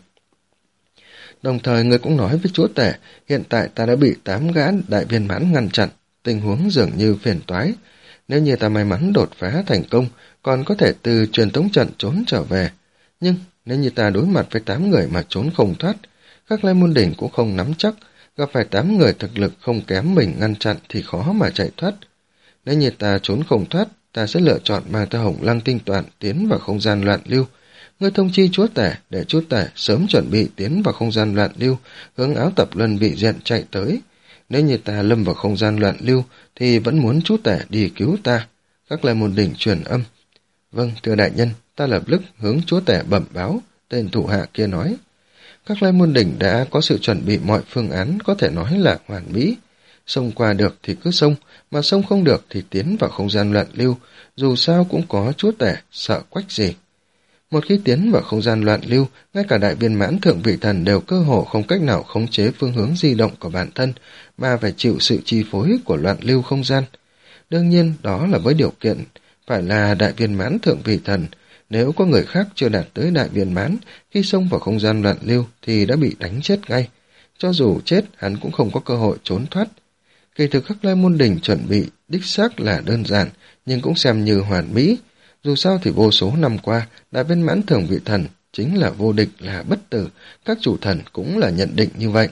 Đồng thời người cũng nói với Chúa Tể, hiện tại ta đã bị tám gã đại viên mãn ngăn chặn, tình huống dường như phiền toái. Nếu như ta may mắn đột phá thành công, còn có thể từ truyền tống trận trốn trở về. Nhưng nếu như ta đối mặt với tám người mà trốn không thoát, Khắc Lai Môn Đỉnh cũng không nắm chắc, gặp phải tám người thực lực không kém mình ngăn chặn thì khó mà chạy thoát. Nếu như ta trốn không thoát, ta sẽ lựa chọn mang theo Hồng Lăng tinh toàn tiến vào không gian loạn lưu. Ngươi thông chi Chúa Tể để Chúa Tể sớm chuẩn bị tiến vào không gian loạn lưu, hướng Áo Tập Luân bị diện chạy tới. Nếu như ta lâm vào không gian loạn lưu, thì vẫn muốn Chúa Tể đi cứu ta. Khắc Lai Môn Đỉnh truyền âm. Vâng, thưa đại nhân, ta lập tức hướng Chúa Tể bẩm báo, tên thủ hạ kia nói. Khắc Lai Môn Đỉnh đã có sự chuẩn bị mọi phương án có thể nói là hoàn mỹ. Xông qua được thì cứ xông, mà xông không được thì tiến vào không gian loạn lưu, dù sao cũng có Chúa Tể, sợ quách gì. Một khi tiến vào không gian loạn lưu, ngay cả đại viên mãn thượng vị thần đều cơ hồ không cách nào khống chế phương hướng di động của bản thân, mà phải chịu sự chi phối của loạn lưu không gian. Đương nhiên, đó là với điều kiện, phải là đại viên mãn thượng vị thần. Nếu có người khác chưa đạt tới đại viên mãn, khi xông vào không gian loạn lưu thì đã bị đánh chết ngay. Cho dù chết, hắn cũng không có cơ hội trốn thoát. Kỳ thực Khắc Lai Môn Đỉnh chuẩn bị đích xác là đơn giản, nhưng cũng xem như hoàn mỹ. Dù sao thì vô số năm qua, đại viên mãn thượng vị thần chính là vô địch, là bất tử, các chủ thần cũng là nhận định như vậy.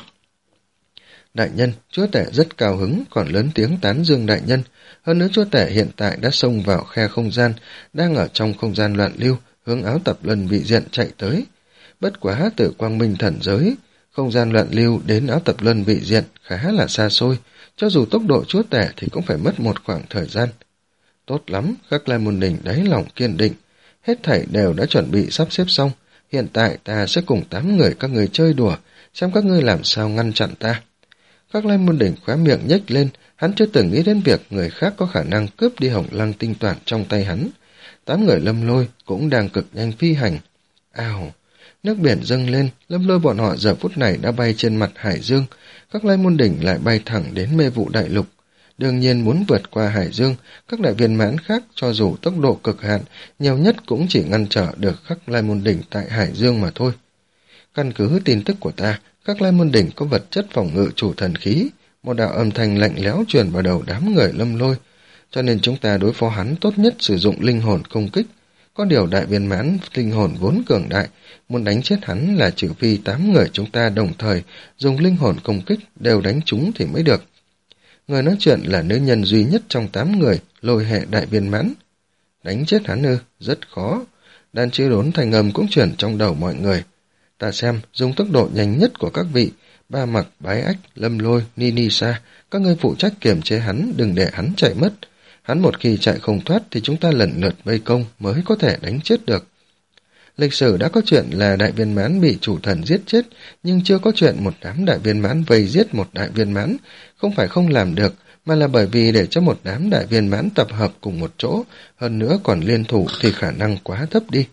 Đại nhân, Chúa Tể rất cao hứng, còn lớn tiếng tán dương đại nhân. Hơn nữa Chúa Tể hiện tại đã xông vào khe không gian, đang ở trong không gian loạn lưu, hướng Áo Tập Luân bị diện chạy tới. Bất quá từ Quang Minh thần giới, không gian loạn lưu đến Áo Tập Luân bị diện khá là xa xôi, cho dù tốc độ Chúa Tể thì cũng phải mất một khoảng thời gian. Tốt lắm, Khắc Lai Môn Đỉnh đáy lòng kiên định, hết thảy đều đã chuẩn bị sắp xếp xong, hiện tại ta sẽ cùng tám người các người chơi đùa, xem các ngươi làm sao ngăn chặn ta. Khắc Lai Môn Đỉnh khóe miệng nhếch lên, hắn chưa từng nghĩ đến việc người khác có khả năng cướp đi Hồng Lăng tinh toàn trong tay hắn. Tám người Lâm Lôi cũng đang cực nhanh phi hành. Ào, nước biển dâng lên, Lâm Lôi bọn họ giờ phút này đã bay trên mặt hải dương, Khắc Lai Môn Đỉnh lại bay thẳng đến Mê Vụ Đại Lục. Đương nhiên muốn vượt qua hải dương, các đại viên mãn khác cho dù tốc độ cực hạn, nhiều nhất cũng chỉ ngăn trở được Khắc Lai Môn Đỉnh tại hải dương mà thôi. Căn cứ tin tức của ta, Khắc Lai Môn Đỉnh có vật chất phòng ngự chủ thần khí, một đạo âm thanh lạnh lẽo truyền vào đầu đám người Lâm Lôi, cho nên chúng ta đối phó hắn tốt nhất sử dụng linh hồn công kích. Có điều đại viên mãn linh hồn vốn cường đại, muốn đánh chết hắn là trừ phi tám người chúng ta đồng thời dùng linh hồn công kích đều đánh chúng thì mới được. Người nói chuyện là nữ nhân duy nhất trong tám người, Lôi hệ đại viên mãn. Đánh chết hắn ư? Rất khó. Đan Chiếu Đốn thanh âm cũng chuyển trong đầu mọi người. Ta xem, dùng tốc độ nhanh nhất của các vị, Ba Mặc, Bái Ách, Lâm Lôi, Ninisa, các ngươi phụ trách kiềm chế hắn, đừng để hắn chạy mất. Hắn một khi chạy không thoát thì chúng ta lần lượt vây công mới có thể đánh chết được. Lịch sử đã có chuyện là đại viên mãn bị chủ thần giết chết, nhưng chưa có chuyện một đám đại viên mãn vây giết một đại viên mãn, không phải không làm được, mà là bởi vì để cho một đám đại viên mãn tập hợp cùng một chỗ, hơn nữa còn liên thủ thì khả năng quá thấp đi.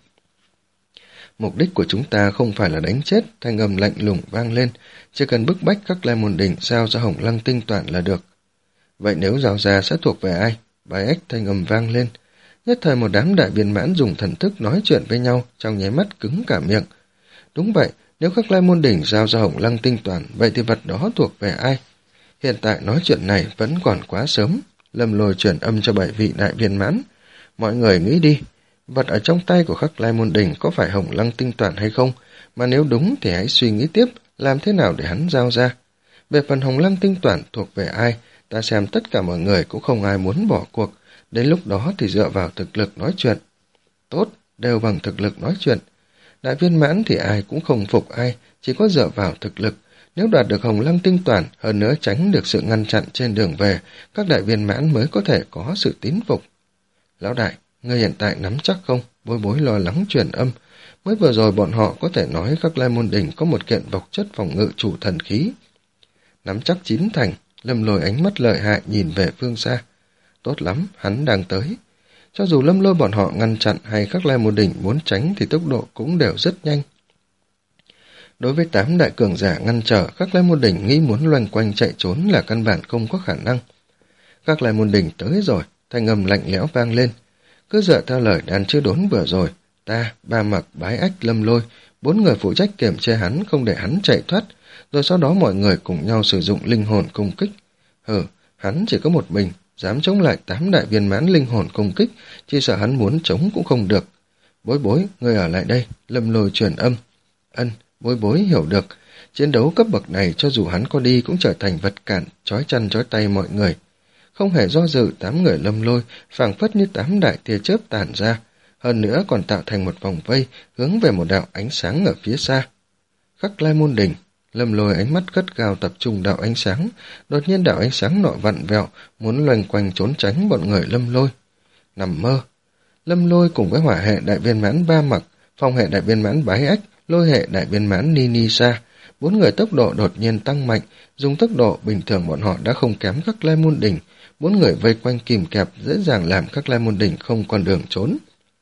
Mục đích của chúng ta không phải là đánh chết, thanh âm lạnh lùng vang lên, chỉ cần bức bách các lai môn đỉnh giao ra Hồng Lăng tinh toàn là được. Vậy nếu giao ra sẽ thuộc về ai? Bái Ách thanh âm vang lên. Nhất thời một đám đại viên mãn dùng thần thức nói chuyện với nhau, trong nháy mắt cứng cả miệng. Đúng vậy, nếu các lai môn đỉnh giao ra Hồng Lăng tinh toàn, vậy thì vật đó thuộc về ai? Hiện tại nói chuyện này vẫn còn quá sớm. Lâm Lôi truyền âm cho bảy vị đại viên mãn. Mọi người nghĩ đi, vật ở trong tay của các lai môn đỉnh có phải Hồng Lăng tinh toàn hay không? Mà nếu đúng thì hãy suy nghĩ tiếp, làm thế nào để hắn giao ra. Về phần Hồng Lăng tinh toàn thuộc về ai, ta xem tất cả mọi người cũng không ai muốn bỏ cuộc. Đến lúc đó thì dựa vào thực lực nói chuyện. Tốt, đều bằng thực lực nói chuyện. Đại viên mãn thì ai cũng không phục ai, chỉ có dựa vào thực lực. Nếu đoạt được Hồng Lăng tinh toàn, hơn nữa tránh được sự ngăn chặn trên đường về, các đại viên mãn mới có thể có sự tín phục. Lão đại, ngươi hiện tại nắm chắc không? Bối Bối lo lắng truyền âm. Mới vừa rồi bọn họ có thể nói các lai môn đỉnh có một kiện độc chất phòng ngự chủ thần khí. Nắm chắc chín thành, Lâm Lôi ánh mắt lợi hại nhìn về phương xa. Tốt lắm, hắn đang tới. Cho dù Lâm Lôi bọn họ ngăn chặn hay các lai môn đỉnh muốn tránh thì tốc độ cũng đều rất nhanh. Đối với tám đại cường giả ngăn trở, các lai môn đỉnh nghĩ muốn loanh quanh chạy trốn là căn bản không có khả năng. Các lai môn đỉnh tới rồi, thanh âm lạnh lẽo vang lên. Cứ dựa theo lời Đan Chiếu Đốn vừa rồi, ta, Ba Mặc, Bái Ách, Lâm Lôi, bốn người phụ trách kiềm chế hắn không để hắn chạy thoát, rồi sau đó mọi người cùng nhau sử dụng linh hồn công kích. Hừ, hắn chỉ có một mình, dám chống lại tám đại viên mãn linh hồn công kích, chỉ sợ hắn muốn chống cũng không được. Bối Bối, ngươi ở lại đây, Lâm Lôi truyền âm. Ân, Bối Bối hiểu được, chiến đấu cấp bậc này cho dù hắn có đi cũng trở thành vật cản, trói chân trói tay mọi người. Không hề do dự, tám người Lâm Lôi phảng phất như tám đại tia chớp tản ra, hơn nữa còn tạo thành một vòng vây hướng về một đạo ánh sáng ở phía xa. Khắc Lai môn đỉnh, Lâm Lôi ánh mắt gắt gao tập trung đạo ánh sáng, đột nhiên đạo ánh sáng nọ vặn vẹo, muốn loanh quanh trốn tránh bọn người Lâm Lôi. Nằm mơ. Lâm Lôi cùng với hỏa hệ đại viên mãn Ba Mặc, phong hệ đại viên mãn Bái Ách, lôi hệ đại viên mãn Ninisa, bốn người tốc độ đột nhiên tăng mạnh, dùng tốc độ bình thường bọn họ đã không kém các lai môn đỉnh, bốn người vây quanh kìm kẹp dễ dàng làm các lai môn đỉnh không còn đường trốn.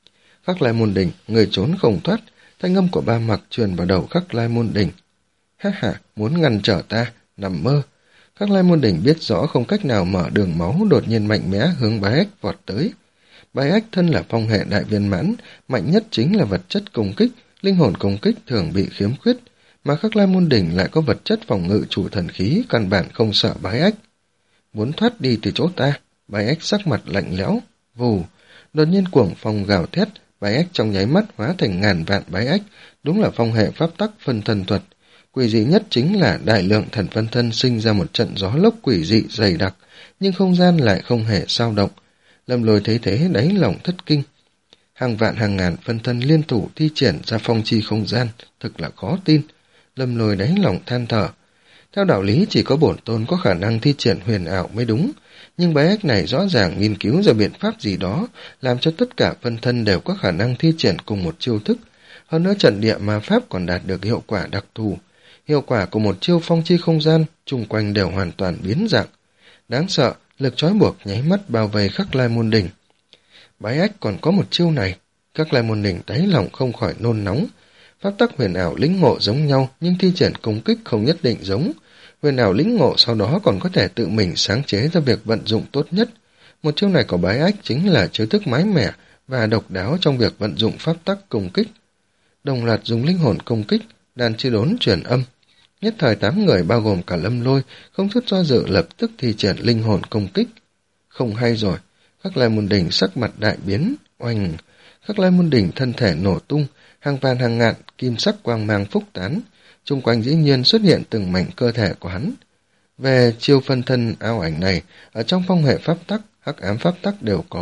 Các lai môn đỉnh, người trốn không thoát, thanh âm của Ba Mặc truyền vào đầu các lai môn đỉnh. Ha ha, muốn ngăn trở ta, nằm mơ. Các lai môn đỉnh biết rõ không cách nào mở đường máu, đột nhiên mạnh mẽ hướng Bái Ách vọt tới. Bái Ách thân là phong hệ đại viên mãn, mạnh nhất chính là vật chất công kích, linh hồn công kích thường bị khiếm khuyết, mà các lai môn đỉnh lại có vật chất phòng ngự chủ thần khí, căn bản không sợ Bái Ách. Muốn thoát đi từ chỗ ta, Bái Ách sắc mặt lạnh lẽo, vù, đột nhiên cuồng phong gào thét, Bái Ách trong nháy mắt hóa thành ngàn vạn Bái Ách, đúng là phong hệ pháp tắc phân thân thuật. Quỷ dị nhất chính là đại lượng thần phân thân sinh ra một trận gió lốc quỷ dị dày đặc, nhưng không gian lại không hề sao động. Lâm Lôi thấy thế đáy lòng thất kinh. Hàng vạn hàng ngàn phân thân liên thủ thi triển ra phong chi không gian, thực là khó tin. Lâm Lôi đáy lòng than thở. Theo đạo lý chỉ có bổn tôn có khả năng thi triển huyền ảo mới đúng, nhưng Bái Ách này rõ ràng nghiên cứu ra biện pháp gì đó, làm cho tất cả phân thân đều có khả năng thi triển cùng một chiêu thức. Hơn nữa trận địa ma pháp còn đạt được hiệu quả đặc thù. Hiệu quả của một chiêu phong chi không gian, chung quanh đều hoàn toàn biến dạng. Đáng sợ, lực trói buộc nháy mắt bao vây các lai môn đỉnh. Bái Ách còn có một chiêu này, các lai môn đỉnh đáy lòng không khỏi nôn nóng. Pháp tắc huyền ảo lĩnh ngộ giống nhau, nhưng thi triển công kích không nhất định giống. Huyền ảo lĩnh ngộ sau đó còn có thể tự mình sáng chế ra việc vận dụng tốt nhất. Một chiêu này của Bái Ách chính là chiêu thức mới mẻ và độc đáo trong việc vận dụng pháp tắc công kích. Đồng loạt dùng linh hồn công kích, Đan Chiếu Đốn truyền âm. Nhất thời tám người bao gồm cả Lâm Lôi, không chút do dự lập tức thi triển linh hồn công kích. Không hay rồi, các lai môn đỉnh sắc mặt đại biến, oanh, các lai môn đỉnh thân thể nổ tung, hàng vạn hàng ngàn kim sắc quang mang phúc tán, chung quanh dĩ nhiên xuất hiện từng mảnh cơ thể của hắn. Về chiêu phân thân ảo ảnh này, ở trong phong hệ pháp tắc, hắc ám pháp tắc đều có,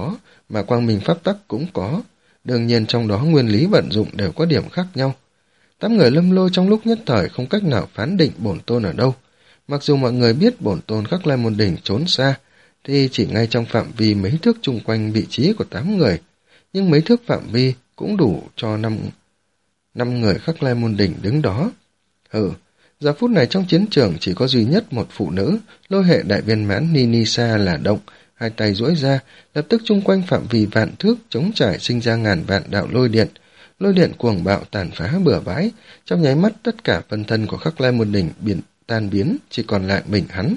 mà quang minh pháp tắc cũng có. Đương nhiên trong đó nguyên lý vận dụng đều có điểm khác nhau. Tám người Lâm Lôi trong lúc nhất thời không cách nào phán định bổn tôn ở đâu. Mặc dù mọi người biết bổn tôn Khắc Lai Môn Đỉnh trốn xa, thì chỉ ngay trong phạm vi mấy thước chung quanh vị trí của tám người, nhưng mấy thước phạm vi cũng đủ cho năm năm người Khắc Lai Môn Đỉnh đứng đó. Hừ, giờ phút này trong chiến trường chỉ có duy nhất một phụ nữ, lôi hệ đại viên mãn Ninisa là động, hai tay duỗi ra, lập tức chung quanh phạm vi vạn thước chống trải sinh ra ngàn vạn đạo lôi điện. Lôi điện cuồng bạo tàn phá bừa bãi, trong nháy mắt tất cả phân thân của Khắc Lai Môn Đỉnh biến tan biến, chỉ còn lại mình hắn.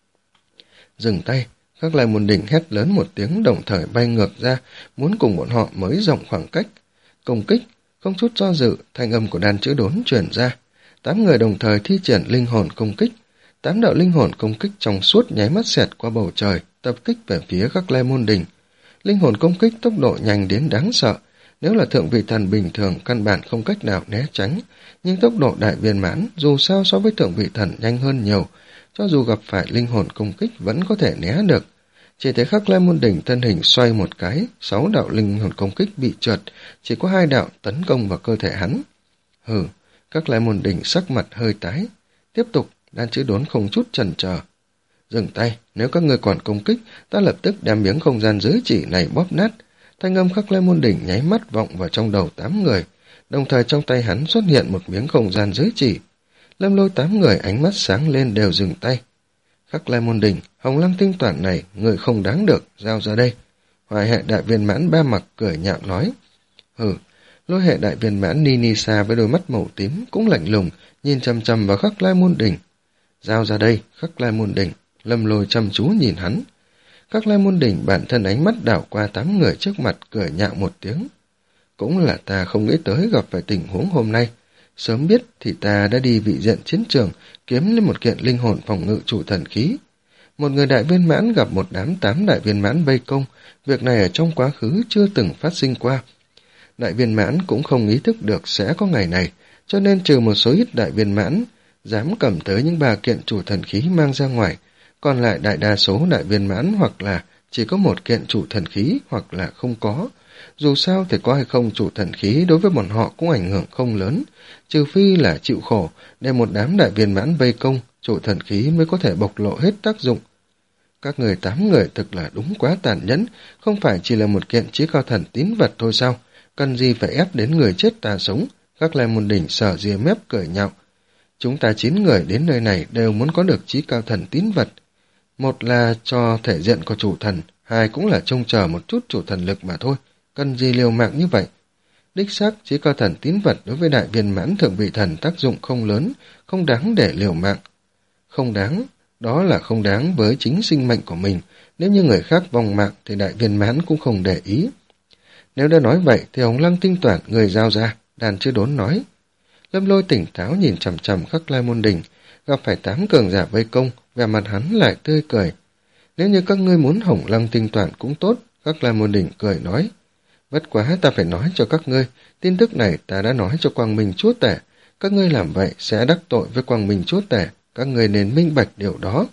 Dừng tay, Khắc Lai Môn Đỉnh hét lớn một tiếng, đồng thời bay ngược ra, muốn cùng bọn họ mới rộng khoảng cách. Công kích, không chút do dự, thanh âm của đàn chữ đốn truyền ra. Tám người đồng thời thi triển linh hồn công kích. Tám đạo linh hồn công kích trong suốt nháy mắt xẹt qua bầu trời, tập kích về phía Khắc Lai Môn Đỉnh. Linh hồn công kích tốc độ nhanh đến đáng sợ. Nếu là thượng vị thần bình thường căn bản không cách nào né tránh, nhưng tốc độ đại viên mãn dù sao so với thượng vị thần nhanh hơn nhiều, cho dù gặp phải linh hồn công kích vẫn có thể né được. Chỉ thấy Khắc Lai Môn Đỉnh thân hình xoay một cái, sáu đạo linh hồn công kích bị trượt, chỉ có hai đạo tấn công vào cơ thể hắn. Hừ, Khắc Lai Môn Đỉnh sắc mặt hơi tái. Tiếp tục, đan chữ đốn không chút chần chờ. Dừng tay, nếu các ngươi còn công kích, ta lập tức đem miếng không gian giới chỉ này bóp nát. Thanh âm Khắc Lai Môn Đỉnh nháy mắt vọng vào trong đầu tám người, đồng thời trong tay hắn xuất hiện một miếng không gian giới chỉ. Lâm Lôi tám người ánh mắt sáng lên đều dừng tay. Khắc Lai Môn Đỉnh, Hồng Lăng tinh toản này, người không đáng được, giao ra đây. Hoài hệ đại viên mãn ba mặc cười nhạo nói. Hừ, lôi hệ đại viên mãn Ninisa với đôi mắt màu tím cũng lạnh lùng, nhìn chằm chằm vào Khắc Lai Môn Đỉnh. Giao ra đây, Khắc Lai Môn Đỉnh. Lâm Lôi chăm chú nhìn hắn. Khắc Lai Môn Đỉnh bản thân ánh mắt đảo qua tám người trước mặt, cười nhạo một tiếng. Cũng là ta không nghĩ tới gặp phải tình huống hôm nay. Sớm biết thì ta đã đi vị diện chiến trường, kiếm lên một kiện linh hồn phòng ngự chủ thần khí. Một người đại viên mãn gặp một đám tám đại viên mãn vây công, việc này ở trong quá khứ chưa từng phát sinh qua. Đại viên mãn cũng không ý thức được sẽ có ngày này, cho nên trừ một số ít đại viên mãn, dám cầm tới những ba kiện chủ thần khí mang ra ngoài, còn lại đại đa số đại viên mãn hoặc là chỉ có một kiện chủ thần khí hoặc là không có. Dù sao thì có hay không chủ thần khí đối với bọn họ cũng ảnh hưởng không lớn, trừ phi là chịu khổ để một đám đại viên mãn vây công, chủ thần khí mới có thể bộc lộ hết tác dụng. Các người tám người thực là đúng quá tàn nhẫn, không phải chỉ là một kiện chí cao thần tín vật thôi sao, cần gì phải ép đến người chết ta sống. Khắc Lai Môn Đỉnh sở ria mép cười nhạo. Chúng ta chín người đến nơi này đều muốn có được chí cao thần tín vật. Một là cho thể diện của chủ thần, hai cũng là trông chờ một chút chủ thần lực mà thôi, cần gì liều mạng như vậy. Đích xác, chí cao thần tín vật đối với đại viên mãn thượng vị thần tác dụng không lớn, không đáng để liều mạng. Không đáng, đó là không đáng với chính sinh mệnh của mình, nếu như người khác vong mạng thì đại viên mãn cũng không để ý. Nếu đã nói vậy thì Hồng Lăng tinh toản người giao ra, đàn chưa đốn nói. Lâm Lôi tỉnh táo nhìn chằm chằm Khắc Lai Môn Đỉnh, gặp phải tám cường giả vây công, vẻ mặt hắn lại tươi cười. Nếu như các ngươi muốn Hồng Lăng tinh toản cũng tốt, Khắc Lai Môn Đỉnh cười nói. Bất quá ta phải nói cho các ngươi, tin tức này ta đã nói cho Quang Minh Chúa Tể, các ngươi làm vậy sẽ đắc tội với Quang Minh Chúa Tể, các ngươi nên minh bạch điều đó.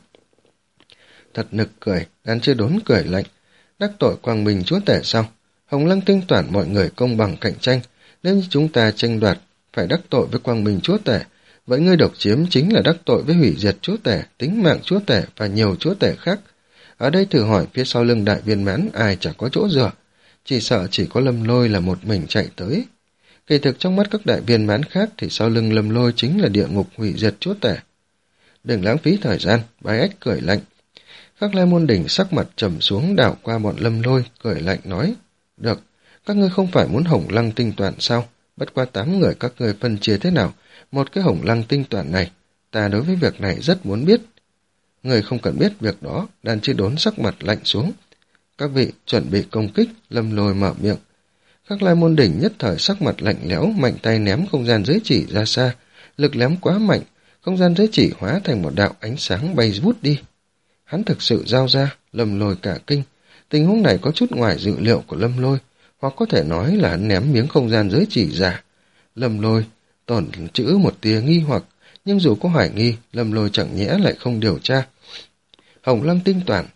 Thật nực cười, đàn chưa đốn cười lạnh. Đắc tội Quang Minh Chúa Tể sao? Hồng Lăng tinh toản mọi người công bằng cạnh tranh, nếu như chúng ta tranh đoạt phải đắc tội với Quang Minh Chúa Tể, vậy ngươi độc chiếm chính là đắc tội với hủy diệt Chúa Tể, tính mạng Chúa Tể và nhiều Chúa Tể khác. Ở đây thử hỏi phía sau lưng đại viên mãn ai chẳng có chỗ dựa, chỉ sợ chỉ có Lâm Lôi là một mình chạy tới. Kỳ thực trong mắt các đại viên mãn khác thì sau lưng Lâm Lôi chính là địa ngục hủy diệt Chúa Tể. Đừng lãng phí thời gian, Bái Ách cười lạnh. Khắc Lai Môn Đỉnh sắc mặt trầm xuống đảo qua bọn Lâm Lôi, cười lạnh nói. Được, các ngươi không phải muốn Hồng Lăng tinh toản sao? Bất qua tám người các ngươi phân chia thế nào? Một cái Hồng Lăng tinh toản này, ta đối với việc này rất muốn biết. Người không cần biết việc đó, đàn chi đốn sắc mặt lạnh xuống. Các vị chuẩn bị công kích, Lâm Lôi mở miệng. Khắc Lai Môn Đỉnh nhất thời sắc mặt lạnh lẽo, mạnh tay ném không gian giới chỉ ra xa. Lực ném quá mạnh, không gian giới chỉ hóa thành một đạo ánh sáng bay vút đi. Hắn thực sự giao ra, Lâm Lôi cả kinh. Tình huống này có chút ngoài dự liệu của Lâm Lôi, hoặc có thể nói là hắn ném miếng không gian giới chỉ giả. Lâm Lôi tổn chữ một tia nghi hoặc, nhưng dù có hoài nghi, Lâm Lôi chẳng nhẽ lại không điều tra. Hồng Lăng tinh toản,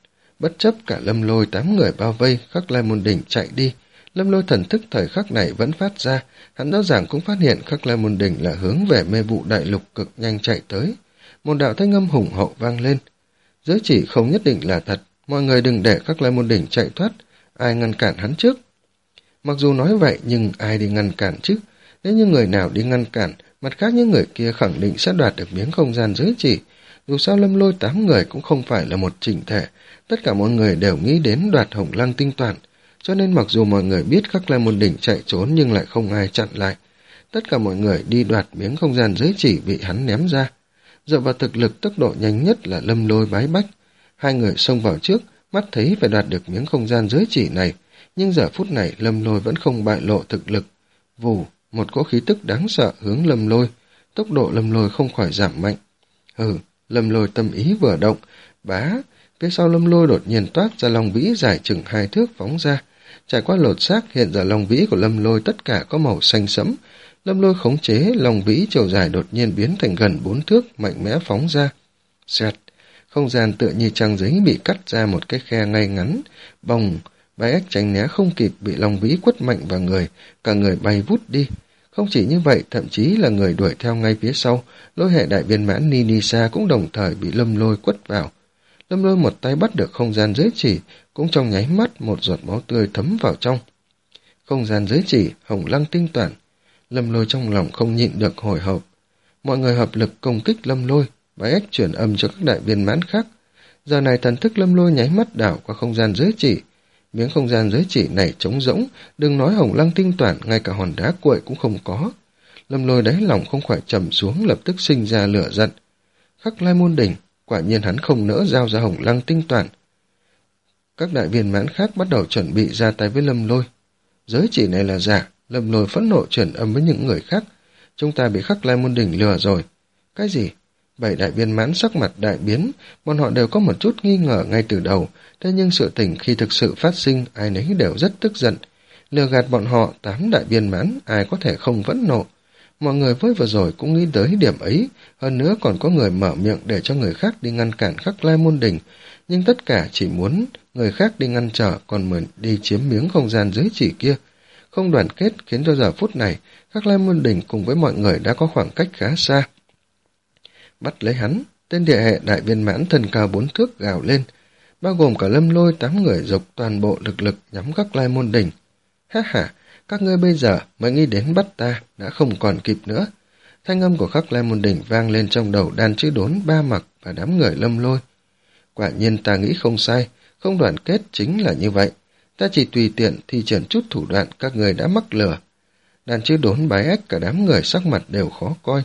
Bất chấp cả Lâm Lôi tám người bao vây, Khắc Lai Môn Đỉnh chạy đi. Lâm Lôi thần thức thời khắc này vẫn phát ra, hắn rõ ràng cũng phát hiện Khắc Lai Môn Đỉnh là hướng về mê vụ đại lục cực nhanh chạy tới. Một đạo thanh âm hùng hậu vang lên. Giới chỉ không nhất định là thật, mọi người đừng để Khắc Lai Môn Đỉnh chạy thoát, ai ngăn cản hắn trước. Mặc dù nói vậy nhưng ai đi ngăn cản chứ? Nếu như người nào đi ngăn cản, mặt khác những người kia khẳng định sẽ đoạt được miếng không gian giới chỉ. Dù sao Lâm Lôi tám người cũng không phải là một chỉnh thể, tất cả mọi người đều nghĩ đến đoạt Hồng Lăng tinh toàn, cho nên mặc dù mọi người biết Khắc Lai Môn Đỉnh chạy trốn nhưng lại không ai chặn lại. Tất cả mọi người đi đoạt miếng không gian giới chỉ bị hắn ném ra. Dựa vào thực lực tốc độ nhanh nhất là Lâm Lôi Bái Bách. Hai người xông vào trước, mắt thấy phải đoạt được miếng không gian giới chỉ này, nhưng giờ phút này Lâm Lôi vẫn không bại lộ thực lực. Vù, một cỗ khí tức đáng sợ hướng Lâm Lôi, tốc độ Lâm Lôi không khỏi giảm mạnh. Hừ, Lâm Lôi tâm ý vừa động, bá, phía sau Lâm Lôi đột nhiên toát ra long vĩ dài chừng hai thước phóng ra. Trải qua lột xác, hiện giờ long vĩ của Lâm Lôi tất cả có màu xanh sẫm. Lâm Lôi khống chế long vĩ chiều dài đột nhiên biến thành gần bốn thước, mạnh mẽ phóng ra. Xoẹt, không gian tựa như trang giấy bị cắt ra một cái khe ngay ngắn, bồng, Bái Ách tránh né không kịp bị long vĩ quất mạnh vào người, cả người bay vút đi. Không chỉ như vậy, thậm chí là người đuổi theo ngay phía sau, lôi hệ đại viên mãn Ninisa cũng đồng thời bị Lâm Lôi quất vào. Lâm Lôi một tay bắt được không gian giới chỉ, cũng trong nháy mắt một giọt máu tươi thấm vào trong. Không gian giới chỉ, Hồng Lăng tinh toàn. Lâm Lôi trong lòng không nhịn được hồi hộp. Mọi người hợp lực công kích Lâm Lôi, Bái Ách chuyển âm cho các đại viên mãn khác. Giờ này thần thức Lâm Lôi nháy mắt đảo qua không gian giới chỉ. Miếng không gian giới chỉ này trống rỗng, đừng nói Hồng Lăng tinh toàn, ngay cả hòn đá cuội cũng không có. Lâm Lôi đáy lòng không khỏi trầm xuống, lập tức sinh ra lửa giận. Khắc Lai Môn Đỉnh, quả nhiên hắn không nỡ giao ra Hồng Lăng tinh toàn. Các đại viên mãn khác bắt đầu chuẩn bị ra tay với Lâm Lôi. Giới chỉ này là giả. Lâm Lôi phẫn nộ chuyển âm với những người khác. Chúng ta bị Khắc Lai Môn Đỉnh lừa rồi. Cái gì? Bảy đại viên mãn sắc mặt đại biến, bọn họ đều có một chút nghi ngờ ngay từ đầu, thế nhưng sự tình khi thực sự phát sinh, ai nấy đều rất tức giận. Lừa gạt bọn họ, tám đại viên mãn, ai có thể không phẫn nộ. Mọi người với vừa rồi cũng nghĩ tới điểm ấy, hơn nữa còn có người mở miệng để cho người khác đi ngăn cản Khắc Lai Môn Đỉnh, nhưng tất cả chỉ muốn người khác đi ngăn trở, còn mình đi chiếm miếng không gian giới chỉ kia. Không đoàn kết khiến cho giờ phút này, Khắc Lai Môn Đỉnh cùng với mọi người đã có khoảng cách khá xa. Bắt lấy hắn, tên địa hệ đại viên mãn thân cao bốn thước gào lên, bao gồm cả Lâm Lôi tám người dục toàn bộ lực lực nhắm Khắc Lai Môn Đỉnh. Ha ha, các ngươi bây giờ mới nghĩ đến bắt ta, đã không còn kịp nữa. Thanh âm của Khắc Lai Môn Đỉnh vang lên trong đầu Đan Chữ Đốn, Ba Mặc và đám người Lâm Lôi. Quả nhiên ta nghĩ không sai, không đoàn kết chính là như vậy. Ta chỉ tùy tiện thi triển chút thủ đoạn, các người đã mắc lừa. Đan Chữ Đốn, Bái Ách cả đám người sắc mặt đều khó coi.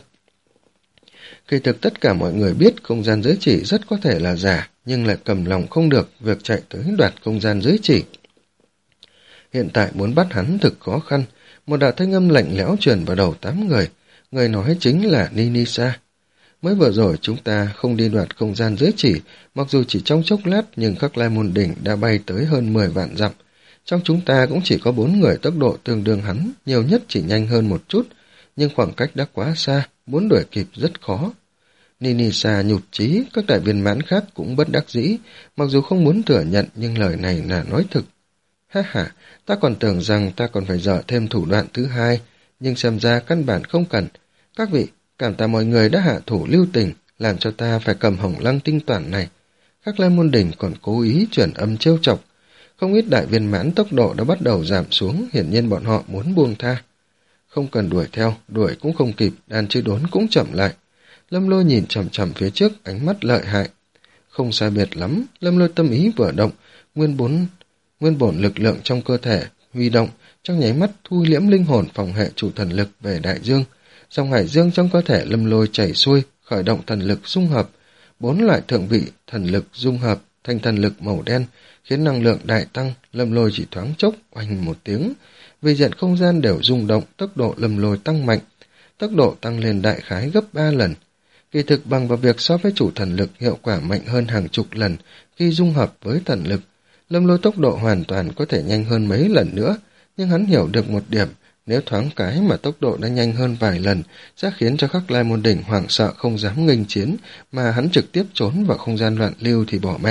Kỳ thực tất cả mọi người biết không gian giới chỉ rất có thể là giả, nhưng lại cầm lòng không được việc chạy tới đoạt không gian giới chỉ. Hiện tại muốn bắt hắn thực khó khăn, một đạo thanh âm lạnh lẽo truyền vào đầu tám người, người nói chính là Ninisa. Mới vừa rồi chúng ta không đi đoạt không gian giới chỉ, mặc dù chỉ trong chốc lát nhưng Khắc Lai Môn Đỉnh đã bay tới hơn mười vạn dặm. Trong chúng ta cũng chỉ có bốn người tốc độ tương đương hắn, nhiều nhất chỉ nhanh hơn một chút, nhưng khoảng cách đã quá xa, muốn đuổi kịp rất khó. Ninisa nhụt chí, các đại viên mãn khác cũng bất đắc dĩ, mặc dù không muốn thừa nhận nhưng lời này là nói thực. Ha ha, ta còn tưởng rằng ta còn phải dở thêm thủ đoạn thứ hai, nhưng xem ra căn bản không cần. Các vị, cảm tạ mọi người đã hạ thủ lưu tình, làm cho ta phải cầm Hồng Lăng tinh toàn này. Khắc Lai Môn Đỉnh còn cố ý chuyển âm trêu chọc. Không ít đại viên mãn tốc độ đã bắt đầu giảm xuống, hiển nhiên bọn họ muốn buông tha. Không cần đuổi theo, đuổi cũng không kịp, Đan Chữ Đốn cũng chậm lại. Lâm Lôi nhìn chằm chằm phía trước, ánh mắt lợi hại. Không sai biệt lắm, Lâm Lôi tâm ý vừa động, nguyên bốn nguyên bổn lực lượng trong cơ thể huy động, trong nháy mắt thu liễm linh hồn phòng hệ chủ thần lực về đại dương. Dòng hải dương trong cơ thể Lâm Lôi chảy xuôi, khởi động thần lực dung hợp, bốn loại thượng vị thần lực dung hợp thành thần lực màu đen, khiến năng lượng đại tăng. Lâm Lôi chỉ thoáng chốc, oanh một tiếng, vì diện không gian đều rung động, tốc độ Lâm Lôi tăng mạnh, tốc độ tăng lên đại khái gấp ba lần. Kỳ thực bằng vào việc so với chủ thần lực hiệu quả mạnh hơn hàng chục lần khi dung hợp với thần lực, Lâm Lôi tốc độ hoàn toàn có thể nhanh hơn mấy lần nữa, nhưng hắn hiểu được một điểm, nếu thoáng cái mà tốc độ đã nhanh hơn vài lần, sẽ khiến cho Khắc Lai Môn Đỉnh hoảng sợ không dám nghênh chiến, mà hắn trực tiếp trốn vào không gian loạn lưu thì bỏ mẹ,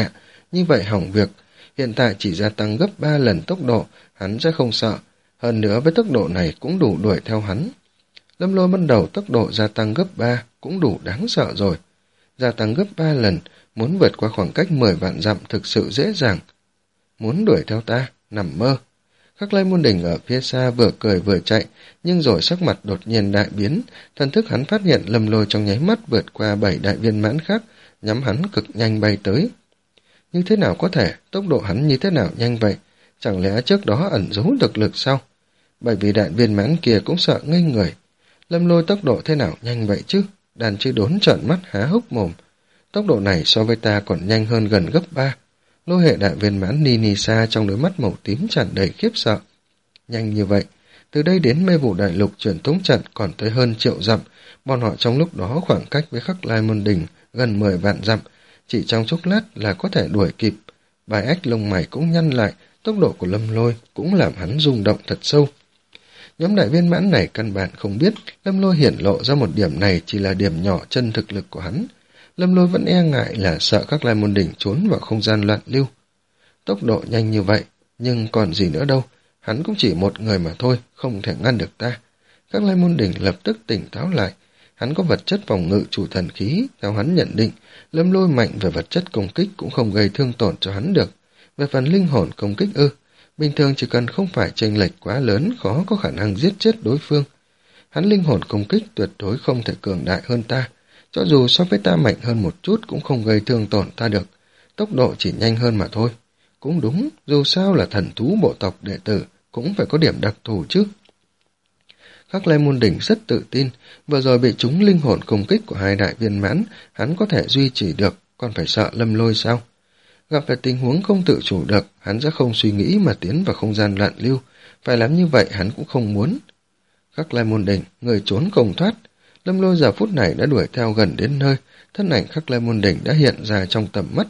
như vậy hỏng việc. Hiện tại chỉ gia tăng gấp ba lần tốc độ, hắn sẽ không sợ. Hơn nữa với tốc độ này cũng đủ đuổi theo hắn. Lâm Lôi ban đầu tốc độ gia tăng gấp ba cũng đủ đáng sợ rồi. Gia tăng gấp ba lần, muốn vượt qua khoảng cách mười vạn dặm thực sự dễ dàng. Muốn đuổi theo ta, nằm mơ. Khắc Lai Môn Đỉnh ở phía xa vừa cười vừa chạy, nhưng rồi sắc mặt đột nhiên đại biến, thần thức hắn phát hiện Lâm Lôi trong nháy mắt vượt qua bảy đại viên mãn khác, nhắm hắn cực nhanh bay tới. Nhưng thế nào có thể, tốc độ hắn như thế nào nhanh vậy? Chẳng lẽ trước đó ẩn giấu thực lực sao? Bởi vì đại viên mãn kia cũng sợ ngây người. Lâm Lôi tốc độ thế nào nhanh vậy chứ? Đàn chư đốn trợn mắt há hốc mồm. Tốc độ này so với ta còn nhanh hơn gần gấp ba. Lôi hệ đại viên mãn Ninisa trong đôi mắt màu tím tràn đầy khiếp sợ. Nhanh như vậy, từ đây đến Mê Vụ Đại Lục truyền tống trận còn tới hơn triệu dặm, bọn họ trong lúc đó khoảng cách với Khắc Lai Môn Đỉnh gần mười vạn dặm, chỉ trong chốc lát là có thể đuổi kịp. Bài ách lông mày cũng nhăn lại, tốc độ của Lâm Lôi cũng làm hắn rung động thật sâu. Nhóm đại viên mãn này căn bản không biết Lâm Lôi hiển lộ ra một điểm này chỉ là điểm nhỏ chân thực lực của hắn. Lâm Lôi vẫn e ngại là sợ Khắc Lai Môn Đỉnh trốn vào không gian loạn lưu. Tốc độ nhanh như vậy, nhưng còn gì nữa đâu, hắn cũng chỉ một người mà thôi, không thể ngăn được ta. Khắc Lai Môn Đỉnh lập tức tỉnh táo lại, hắn có vật chất phòng ngự chủ thần khí, theo hắn nhận định, Lâm Lôi mạnh về vật chất công kích cũng không gây thương tổn cho hắn được. Về phần linh hồn công kích ư, bình thường chỉ cần không phải chênh lệch quá lớn khó có khả năng giết chết đối phương. Hắn linh hồn công kích tuyệt đối không thể cường đại hơn ta, cho dù so với ta mạnh hơn một chút cũng không gây thương tổn ta được, tốc độ chỉ nhanh hơn mà thôi. Cũng đúng, dù sao là thần thú bộ tộc đệ tử, cũng phải có điểm đặc thù chứ. Khắc Lai Môn Đỉnh rất tự tin, vừa rồi bị trúng linh hồn công kích của hai đại viên mãn, hắn có thể duy trì được, còn phải sợ Lâm Lôi sao? Gặp phải tình huống không tự chủ được, hắn sẽ không suy nghĩ mà tiến vào không gian loạn lưu, phải làm như vậy hắn cũng không muốn. Khắc Lai Môn Đỉnh, người trốn không thoát. Lâm Lôi giờ phút này đã đuổi theo gần đến nơi, thân ảnh Khắc Lai Môn Đỉnh đã hiện ra trong tầm mắt.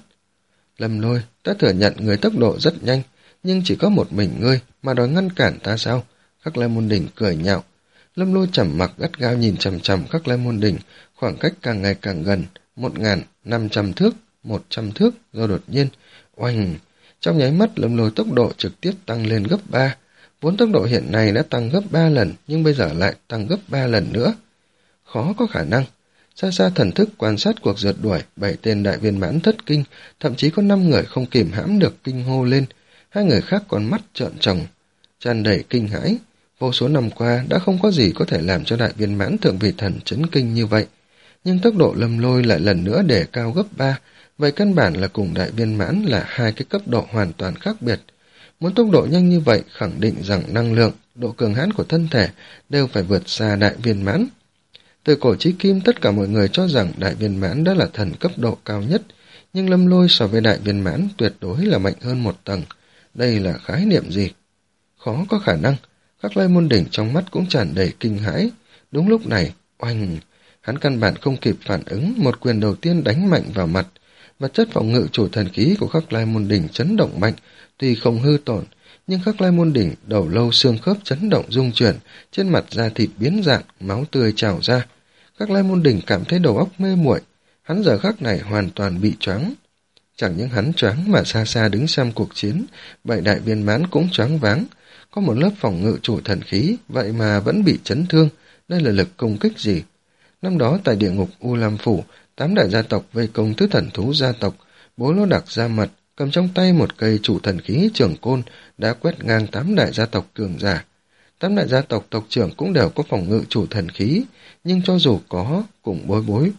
Lâm Lôi, ta thừa nhận người tốc độ rất nhanh, nhưng chỉ có một mình ngươi mà đòi ngăn cản ta sao? Khắc Lai Môn Đỉnh cười nhạo. Lâm Lôi trầm mặc gắt gao nhìn chằm chằm Khắc Lai Môn Đỉnh, khoảng cách càng ngày càng gần, một ngàn năm trăm thước, một trăm thước, rồi đột nhiên, oanh! Trong nháy mắt Lâm Lôi tốc độ trực tiếp tăng lên gấp ba. Vốn tốc độ hiện nay đã tăng gấp ba lần, nhưng bây giờ lại tăng gấp ba lần nữa. Khó có khả năng. Xa xa thần thức quan sát cuộc rượt đuổi, bảy tên đại viên mãn thất kinh, thậm chí có năm người không kìm hãm được kinh hô lên, hai người khác còn mắt trợn tròng, tràn đầy kinh hãi. Vô số năm qua đã không có gì có thể làm cho đại viên mãn thượng vị thần chấn kinh như vậy, nhưng tốc độ Lâm Lôi lại lần nữa đề cao gấp ba, vậy căn bản là cùng đại viên mãn là hai cái cấp độ hoàn toàn khác biệt. Muốn tốc độ nhanh như vậy khẳng định rằng năng lượng, độ cường hãn của thân thể đều phải vượt xa đại viên mãn. Từ cổ chí kim tất cả mọi người cho rằng đại viên mãn đã là thần cấp độ cao nhất, nhưng Lâm Lôi so với đại viên mãn tuyệt đối là mạnh hơn một tầng. Đây là khái niệm gì? Khó có khả năng. Khắc Lai Môn Đỉnh trong mắt cũng tràn đầy kinh hãi. Đúng lúc này, oanh! Hắn căn bản không kịp phản ứng, một quyền đầu tiên đánh mạnh vào mặt. Vật chất phòng ngự chủ thần khí của Khắc Lai Môn Đỉnh chấn động mạnh, tuy không hư tổn, nhưng Khắc Lai Môn Đỉnh đầu lâu xương khớp chấn động rung chuyển, trên mặt da thịt biến dạng, máu tươi trào ra. Khắc Lai Môn Đỉnh cảm thấy đầu óc mê muội, hắn giờ khắc này hoàn toàn bị choáng. Chẳng những hắn choáng mà xa xa đứng xem cuộc chiến, bảy đại viên mãn cũng choáng váng. Có một lớp phòng ngự chủ thần khí, vậy mà vẫn bị chấn thương, đây là lực công kích gì? Năm đó tại địa ngục U Lam Phủ, tám đại gia tộc vây công tứ thần thú gia tộc, Bố Lô Đặc ra mặt, cầm trong tay một cây chủ thần khí trường côn, đã quét ngang tám đại gia tộc cường giả. Tám đại gia tộc tộc trưởng cũng đều có phòng ngự chủ thần khí, nhưng cho dù có cùng bối bối,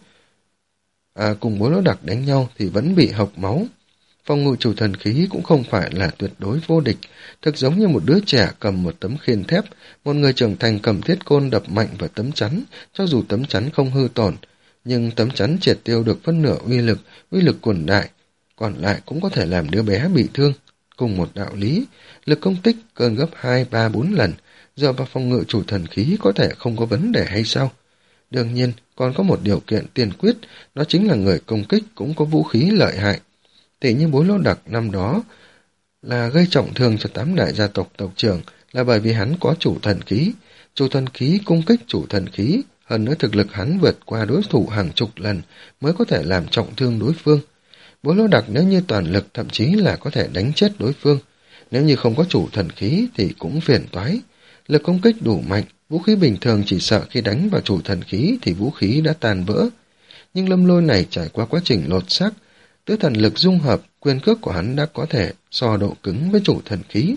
à, cùng Bố Lô Đặc đánh nhau thì vẫn bị hộc máu. Phòng ngự chủ thần khí cũng không phải là tuyệt đối vô địch, thực giống như một đứa trẻ cầm một tấm khiên thép, một người trưởng thành cầm thiết côn đập mạnh vào tấm chắn, cho dù tấm chắn không hư tổn, nhưng tấm chắn triệt tiêu được phân nửa uy lực, uy lực quần đại, còn lại cũng có thể làm đứa bé bị thương. Cùng một đạo lý, lực công kích cơn gấp hai, ba, bốn lần, dựa vào phòng ngự chủ thần khí có thể không có vấn đề hay sao? Đương nhiên, còn có một điều kiện tiền quyết, đó chính là người công kích cũng có vũ khí lợi hại. Tỷ như Bố Lô Đặc năm đó là gây trọng thương cho tám đại gia tộc tộc trưởng là bởi vì hắn có chủ thần khí. Chủ thần khí công kích chủ thần khí, hơn nữa thực lực hắn vượt qua đối thủ hàng chục lần mới có thể làm trọng thương đối phương. Bố Lô Đặc nếu như toàn lực thậm chí là có thể đánh chết đối phương. Nếu như không có chủ thần khí thì cũng phiền toái. Lực công kích đủ mạnh, vũ khí bình thường chỉ sợ khi đánh vào chủ thần khí thì vũ khí đã tan vỡ. Nhưng Lâm Lôi này trải qua quá trình lột xác, tứ thần lực dung hợp, quyền cước của hắn đã có thể so độ cứng với chủ thần khí.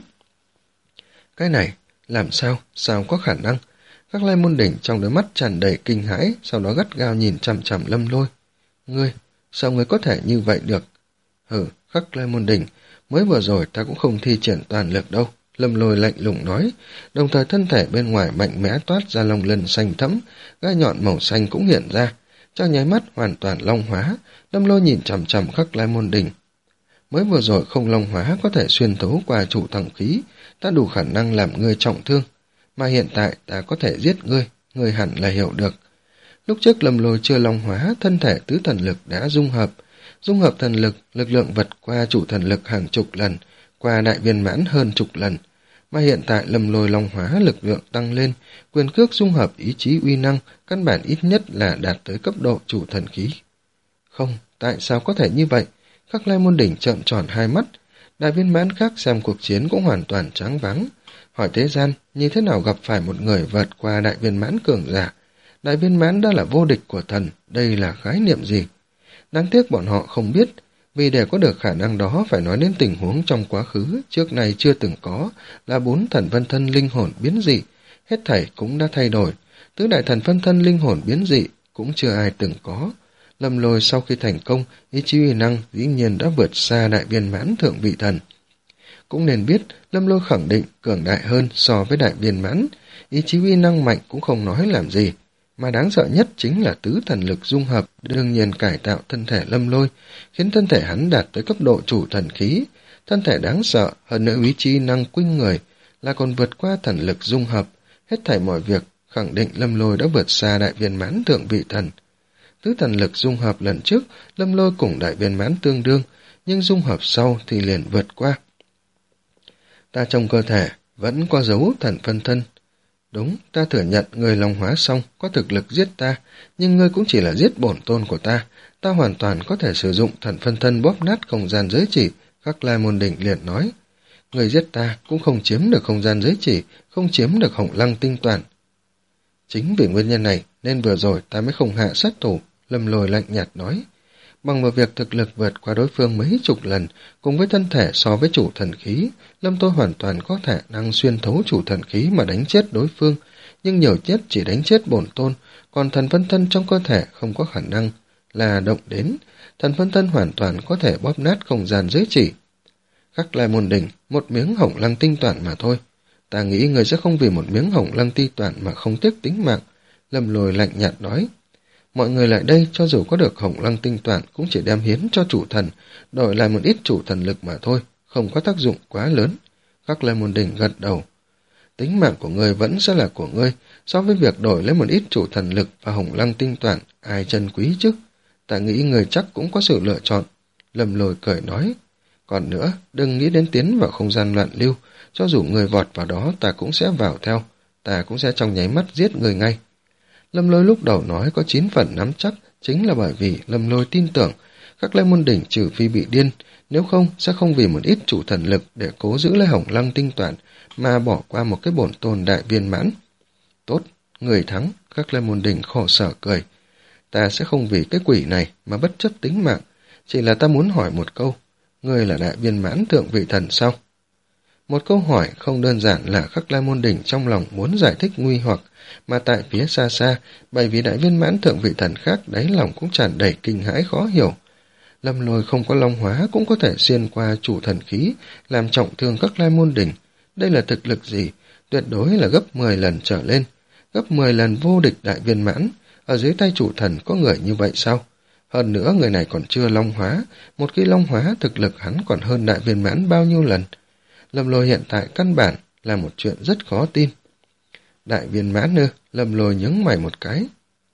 Cái này, làm sao, sao có khả năng? Các Lai Môn Đỉnh trong đôi mắt tràn đầy kinh hãi, sau đó gắt gao nhìn chằm chằm Lâm Lôi. Ngươi, sao ngươi có thể như vậy được? Hừ, Khắc Lai Môn Đỉnh, mới vừa rồi ta cũng không thi triển toàn lực đâu. Lâm Lôi lạnh lùng nói, đồng thời thân thể bên ngoài mạnh mẽ toát ra lông lân xanh thẫm, gai nhọn màu xanh cũng hiện ra. Trong nháy mắt hoàn toàn long hóa, Lâm Lôi nhìn chằm chằm Khắc Lai Môn Đỉnh. Mới vừa rồi không long hóa có thể xuyên thấu qua chủ thần khí, ta đủ khả năng làm ngươi trọng thương. Mà hiện tại ta có thể giết ngươi, ngươi hẳn là hiểu được. Lúc trước Lâm Lôi chưa long hóa, thân thể tứ thần lực đã dung hợp. Dung hợp thần lực, lực lượng vượt qua chủ thần lực hàng chục lần, qua đại viên mãn hơn chục lần. Mà hiện tại Lâm Lôi long hóa lực lượng tăng lên, quyền cước dung hợp ý chí uy năng, căn bản ít nhất là đạt tới cấp độ chủ thần khí. Không, tại sao có thể như vậy? Khắc Lai Môn Đỉnh trợn tròn hai mắt. Đại viên mãn khác xem cuộc chiến cũng hoàn toàn tráng váng. Hỏi thế gian, như thế nào gặp phải một người vượt qua đại viên mãn cường giả? Đại viên mãn đã là vô địch của thần, đây là khái niệm gì? Đáng tiếc bọn họ không biết, vì để có được khả năng đó phải nói đến tình huống trong quá khứ, trước này chưa từng có, là bốn thần phân thân linh hồn biến dị, hết thảy cũng đã thay đổi. Tứ đại thần phân thân linh hồn biến dị cũng chưa ai từng có. Lâm Lôi sau khi thành công, ý chí uy năng dĩ nhiên đã vượt xa đại viên mãn thượng vị thần. Cũng nên biết, Lâm Lôi khẳng định cường đại hơn so với đại viên mãn, ý chí uy năng mạnh cũng không nói làm gì. Mà đáng sợ nhất chính là tứ thần lực dung hợp, đương nhiên cải tạo thân thể Lâm Lôi, khiến thân thể hắn đạt tới cấp độ chủ thần khí. Thân thể đáng sợ, hơn nữa ý chí năng quynh người, là còn vượt qua thần lực dung hợp. Hết thảy mọi việc, khẳng định Lâm Lôi đã vượt xa đại viên mãn thượng vị thần. Tứ thần lực dung hợp lần trước, Lâm Lôi cùng đại viên mãn tương đương, nhưng dung hợp sau thì liền vượt qua. Ta trong cơ thể vẫn có dấu thần phân thân. Đúng, ta thừa nhận người long hóa xong có thực lực giết ta, nhưng ngươi cũng chỉ là giết bổn tôn của ta. Ta hoàn toàn có thể sử dụng thần phân thân bóp nát không gian giới chỉ, Khắc Lai Môn Đỉnh liền nói. Người giết ta cũng không chiếm được không gian giới chỉ, không chiếm được hồng lăng tinh toàn. Chính vì nguyên nhân này nên vừa rồi ta mới không hạ sát thủ, Lâm Lôi lạnh nhạt nói. Bằng một việc thực lực vượt qua đối phương mấy chục lần, cùng với thân thể so với chủ thần khí, Lâm Tôi hoàn toàn có khả năng xuyên thấu chủ thần khí mà đánh chết đối phương, nhưng nhiều nhất chỉ đánh chết bổn tôn, còn thần phân thân trong cơ thể không có khả năng là động đến, thần phân thân hoàn toàn có thể bóp nát không gian giới chỉ. Khắc Lai Môn Đỉnh, một miếng hồng lăng tinh toàn mà thôi. Ta nghĩ người sẽ không vì một miếng hồng lăng tinh toàn mà không tiếc tính mạng, Lâm Lôi lạnh nhạt nói. Mọi người lại đây cho dù có được hồng lăng tinh toàn cũng chỉ đem hiến cho chủ thần, đổi lại một ít chủ thần lực mà thôi, không có tác dụng quá lớn. Khắc Lai Môn Đỉnh gật đầu. Tính mạng của ngươi vẫn sẽ là của ngươi, so với việc đổi lấy một ít chủ thần lực và hồng lăng tinh toàn, ai trân quý chứ? Ta nghĩ người chắc cũng có sự lựa chọn. Lâm Lôi cười nói. Còn nữa, đừng nghĩ đến tiến vào không gian loạn lưu, cho dù người vọt vào đó ta cũng sẽ vào theo, ta cũng sẽ trong nháy mắt giết người ngay. Lâm Lôi lúc đầu nói có chín phần nắm chắc, chính là bởi vì Lâm Lôi tin tưởng Khắc Lai Môn Đỉnh trừ phi bị điên, nếu không sẽ không vì một ít chủ thần lực để cố giữ lấy hồng lăng tinh toàn mà bỏ qua một cái bổn tôn đại viên mãn. Tốt, người thắng, Khắc Lai Môn Đỉnh khổ sở cười. Ta sẽ không vì cái quỷ này mà bất chấp tính mạng, chỉ là ta muốn hỏi một câu, ngươi là đại viên mãn thượng vị thần sao? Một câu hỏi không đơn giản là Khắc Lai Môn Đỉnh trong lòng muốn giải thích nguy hoặc, mà tại phía xa xa, bởi vì đại viên mãn thượng vị thần khác đáy lòng cũng tràn đầy kinh hãi khó hiểu. Lâm Lôi không có long hóa cũng có thể xuyên qua chủ thần khí, làm trọng thương Khắc Lai Môn Đỉnh. Đây là thực lực gì? Tuyệt đối là gấp mười lần trở lên, gấp mười lần vô địch đại viên mãn. Ở dưới tay chủ thần có người như vậy sao? Hơn nữa người này còn chưa long hóa, một khi long hóa thực lực hắn còn hơn đại viên mãn bao nhiêu lần. Lâm Lôi hiện tại căn bản là một chuyện rất khó tin. Đại viên mãn ư? Lâm Lôi nhướng mày một cái.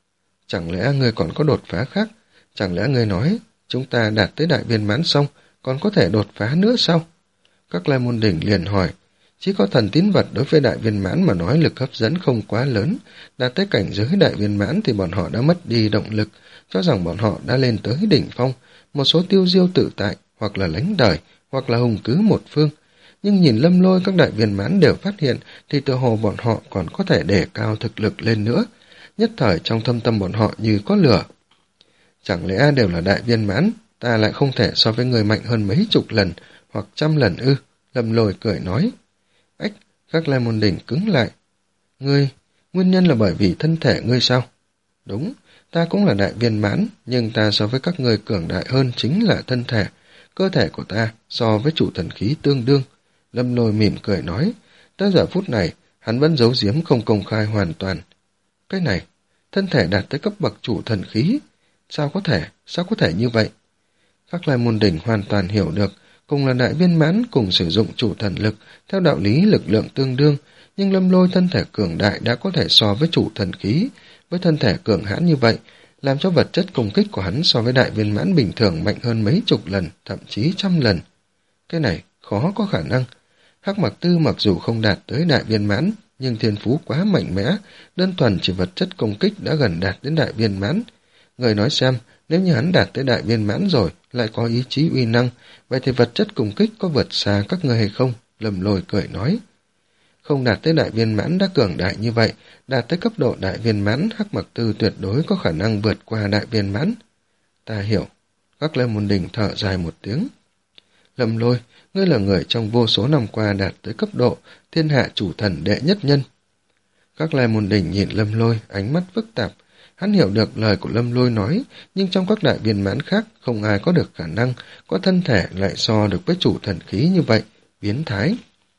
Chẳng lẽ ngươi còn có đột phá khác? Chẳng lẽ ngươi nói chúng ta đạt tới đại viên mãn xong còn có thể đột phá nữa sao? Các Lai Môn Đỉnh liền hỏi. Chỉ có thần tín vật đối với đại viên mãn mà nói lực hấp dẫn không quá lớn, đạt tới cảnh giới đại viên mãn thì bọn họ đã mất đi động lực, cho rằng bọn họ đã lên tới đỉnh phong, một số tiêu diêu tự tại, hoặc là lánh đời, hoặc là hùng cứ một phương. Nhưng nhìn Lâm Lôi các đại viên mãn đều phát hiện thì tựa hồ bọn họ còn có thể đề cao thực lực lên nữa. Nhất thời trong thâm tâm bọn họ như có lửa. Chẳng lẽ đều là đại viên mãn, ta lại không thể so với người mạnh hơn mấy chục lần hoặc trăm lần ư? Lâm Lôi cười nói. Ách, các Lai Môn Đỉnh cứng lại. Ngươi, nguyên nhân là bởi vì thân thể ngươi sao? Đúng, ta cũng là đại viên mãn, nhưng ta so với các ngươi cường đại hơn chính là thân thể. Cơ thể của ta so với chủ thần khí tương đương. Lâm Lôi mỉm cười nói. Tới giờ phút này, hắn vẫn giấu giếm không công khai hoàn toàn. Cái này, thân thể đạt tới cấp bậc chủ thần khí. Sao có thể, sao có thể như vậy? Các Lai Môn Đỉnh hoàn toàn hiểu được, cùng là đại viên mãn cùng sử dụng chủ thần lực, theo đạo lý lực lượng tương đương, nhưng Lâm Lôi thân thể cường đại đã có thể so với chủ thần khí, với thân thể cường hãn như vậy, làm cho vật chất công kích của hắn so với đại viên mãn bình thường mạnh hơn mấy chục lần, thậm chí trăm lần. Cái này khó có khả năng. Hắc Mặc Tư mặc dù không đạt tới đại viên mãn, nhưng thiên phú quá mạnh mẽ, đơn thuần chỉ vật chất công kích đã gần đạt đến đại viên mãn. Người nói xem, nếu như hắn đạt tới đại viên mãn rồi, lại có ý chí uy năng, vậy thì vật chất công kích có vượt xa các người hay không? Lâm Lôi cười nói. Không đạt tới đại viên mãn đã cường đại như vậy, đạt tới cấp độ đại viên mãn, Hắc Mặc Tư tuyệt đối có khả năng vượt qua đại viên mãn. Ta hiểu. Các Lai Môn Đỉnh thở dài một tiếng. Lâm Lôi, ngươi là người trong vô số năm qua đạt tới cấp độ thiên hạ chủ thần đệ nhất nhân. Các Lai Môn Đỉnh nhìn Lâm Lôi, ánh mắt phức tạp. Hắn hiểu được lời của Lâm Lôi nói, nhưng trong các đại viên mãn khác không ai có được khả năng có thân thể lại so được với chủ thần khí như vậy, biến thái.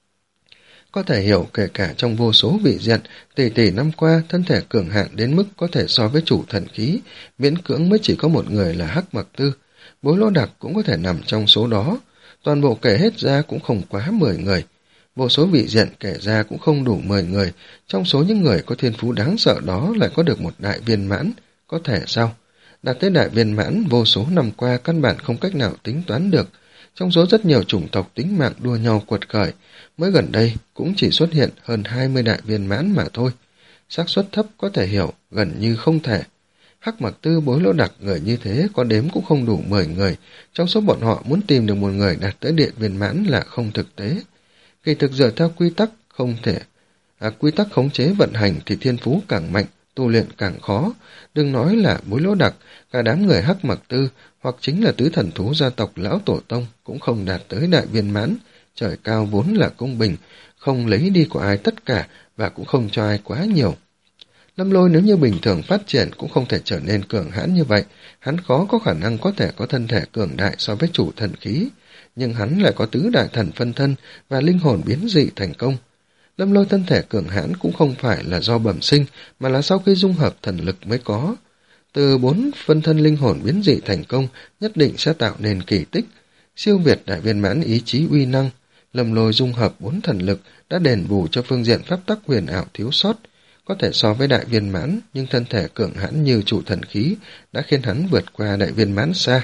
Có thể hiểu kể cả trong vô số vị diện, tỷ tỷ năm qua thân thể cường hạn đến mức có thể so với chủ thần khí, miễn cưỡng mới chỉ có một người là Hắc Mặc Tư. Bối Lô Đặc cũng có thể nằm trong số đó. Toàn bộ kể hết ra cũng không quá mười người. Vô số vị diện kể ra cũng không đủ mười người. Trong số những người có thiên phú đáng sợ đó lại có được một đại viên mãn. Có thể sao? Đạt tới đại viên mãn vô số năm qua căn bản không cách nào tính toán được. Trong số rất nhiều chủng tộc tính mạng đua nhau quật khởi, mới gần đây cũng chỉ xuất hiện hơn hai mươi đại viên mãn mà thôi. Xác suất thấp có thể hiểu, gần như không thể. Hắc Mặc Tư, Bối Lỗ Đặc người như thế có đếm cũng không đủ mười người. Trong số bọn họ muốn tìm được một người đạt tới địa viên mãn là không thực tế. Kỳ thực dựa theo quy tắc không thể à, quy tắc khống chế vận hành thì thiên phú càng mạnh, tu luyện càng khó. Đừng nói là Bối Lỗ Đặc, cả đám người Hắc Mặc Tư hoặc chính là tứ thần thú gia tộc lão tổ tông cũng không đạt tới đại viên mãn. Trời cao vốn là công bình, không lấy đi của ai tất cả và cũng không cho ai quá nhiều. Lâm Lôi nếu như bình thường phát triển cũng không thể trở nên cường hãn như vậy, hắn khó có khả năng có thể có thân thể cường đại so với chủ thần khí, nhưng hắn lại có tứ đại thần phân thân và linh hồn biến dị thành công. Lâm Lôi thân thể cường hãn cũng không phải là do bẩm sinh, mà là sau khi dung hợp thần lực mới có. Từ bốn phân thân linh hồn biến dị thành công nhất định sẽ tạo nên kỳ tích, siêu việt đại viên mãn ý chí uy năng. Lâm Lôi dung hợp bốn thần lực đã đền bù cho phương diện pháp tắc huyền ảo thiếu sót, có thể so với đại viên mãn, nhưng thân thể cường hãn như chủ thần khí đã khiến hắn vượt qua đại viên mãn xa.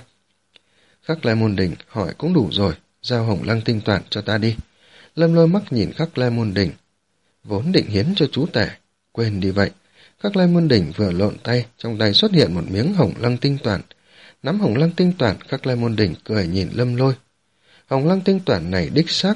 Khắc Lai Môn Đỉnh hỏi cũng đủ rồi, giao Hồng Lăng tinh toản cho ta đi. Lâm Lôi mắt nhìn Khắc Lai Môn Đỉnh, vốn định hiến cho chú tể, quên đi vậy. Khắc Lai Môn Đỉnh vừa lộn tay, trong tay xuất hiện một miếng Hồng Lăng tinh toản. Nắm Hồng Lăng tinh toản, Khắc Lai Môn Đỉnh cười nhìn Lâm Lôi. Hồng Lăng tinh toản này đích xác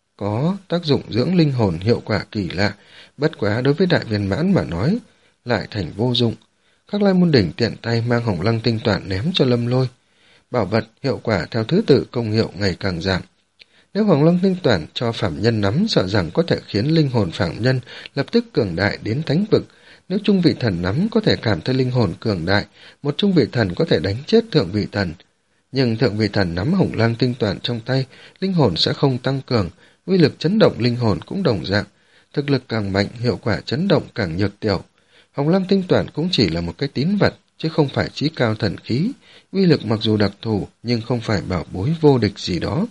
có tác dụng dưỡng linh hồn hiệu quả kỳ lạ, bất quá đối với đại viên mãn mà nói lại thành vô dụng. Khắc Lai Môn Đỉnh tiện tay mang Hồng Lăng tinh toản ném cho Lâm Lôi. Bảo vật hiệu quả theo thứ tự công hiệu ngày càng giảm. Nếu Hồng Lăng tinh toản cho phạm nhân nắm, sợ rằng có thể khiến linh hồn phạm nhân lập tức cường đại đến thánh vực. Nếu trung vị thần nắm có thể cảm thấy linh hồn cường đại, một trung vị thần có thể đánh chết thượng vị thần. Nhưng thượng vị thần nắm Hồng Lăng tinh toản trong tay, linh hồn sẽ không tăng cường, uy lực chấn động linh hồn cũng đồng dạng. Thực lực càng mạnh, hiệu quả chấn động càng nhược tiểu. Hồng Lăng tinh toản cũng chỉ là một cái tín vật, chứ không phải chí cao thần khí. Uy lực mặc dù đặc thù, nhưng không phải bảo bối vô địch gì đó.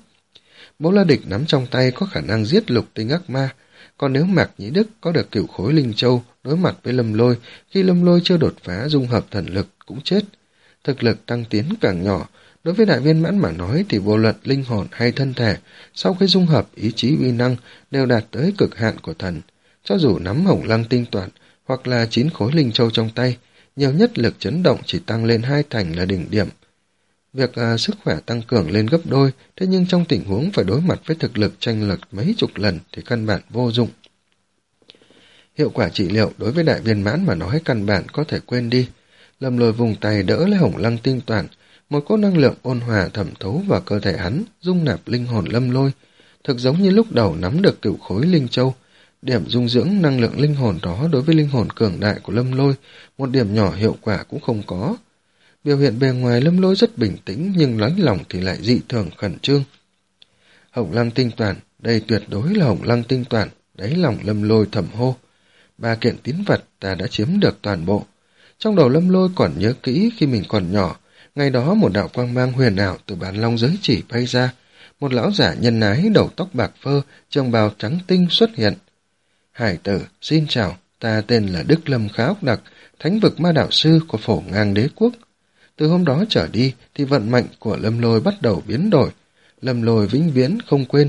Bố La Địch nắm trong tay có khả năng giết lục tinh ác ma. Còn nếu Mạc Nhĩ Đức có được cửu khối linh châu đối mặt với Lâm Lôi, khi Lâm Lôi chưa đột phá dung hợp thần lực cũng chết. Thực lực tăng tiến càng nhỏ, đối với đại viên mãn mà nói thì vô luận linh hồn hay thân thể, sau khi dung hợp ý chí uy năng đều đạt tới cực hạn của thần. Cho dù nắm Hồng Lăng tinh toản hoặc là chín khối linh châu trong tay, nhiều nhất lực chấn động chỉ tăng lên hai thành là đỉnh điểm. Việc à, sức khỏe tăng cường lên gấp đôi, thế nhưng trong tình huống phải đối mặt với thực lực chênh lệch mấy chục lần thì căn bản vô dụng. Hiệu quả trị liệu đối với đại viên mãn mà nói căn bản có thể quên đi. Lâm Lôi vùng tay đỡ lấy Hồng Lăng tinh toàn, một cỗ năng lượng ôn hòa thẩm thấu vào cơ thể hắn, dung nạp linh hồn Lâm Lôi, thực giống như lúc đầu nắm được cửu khối linh châu. Điểm dung dưỡng năng lượng linh hồn đó đối với linh hồn cường đại của Lâm Lôi, một điểm nhỏ hiệu quả cũng không có. Biểu hiện bề ngoài Lâm Lôi rất bình tĩnh nhưng lánh lòng thì lại dị thường khẩn trương. Hồng Lăng tinh toàn, đây tuyệt đối là Hồng Lăng tinh toàn, đáy lòng Lâm Lôi thầm hô. Ba kiện tín vật ta đã chiếm được toàn bộ. Trong đầu Lâm Lôi còn nhớ kỹ khi mình còn nhỏ, ngày đó một đạo quang mang huyền ảo từ bán long giới chỉ bay ra, một lão giả nhân ái đầu tóc bạc phơ, trường bào trắng tinh xuất hiện. Hải tử, xin chào, ta tên là Đức Lâm Khá Ốc Đặc, thánh vực ma đạo sư của Phổ Ngang Đế Quốc. Từ hôm đó trở đi thì vận mệnh của Lâm Lôi bắt đầu biến đổi, Lâm Lôi vĩnh viễn không quên.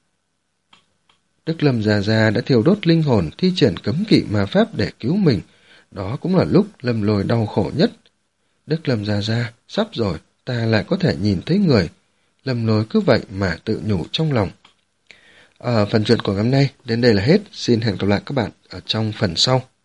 Đức Lâm già già đã thiêu đốt linh hồn thi triển cấm kỵ ma pháp để cứu mình, đó cũng là lúc Lâm Lôi đau khổ nhất. Đức Lâm già già, sắp rồi, ta lại có thể nhìn thấy người. Lâm Lôi cứ vậy mà tự nhủ trong lòng. Ở phần truyện của ngày hôm nay đến đây là hết, xin hẹn gặp lại các bạn ở trong phần sau.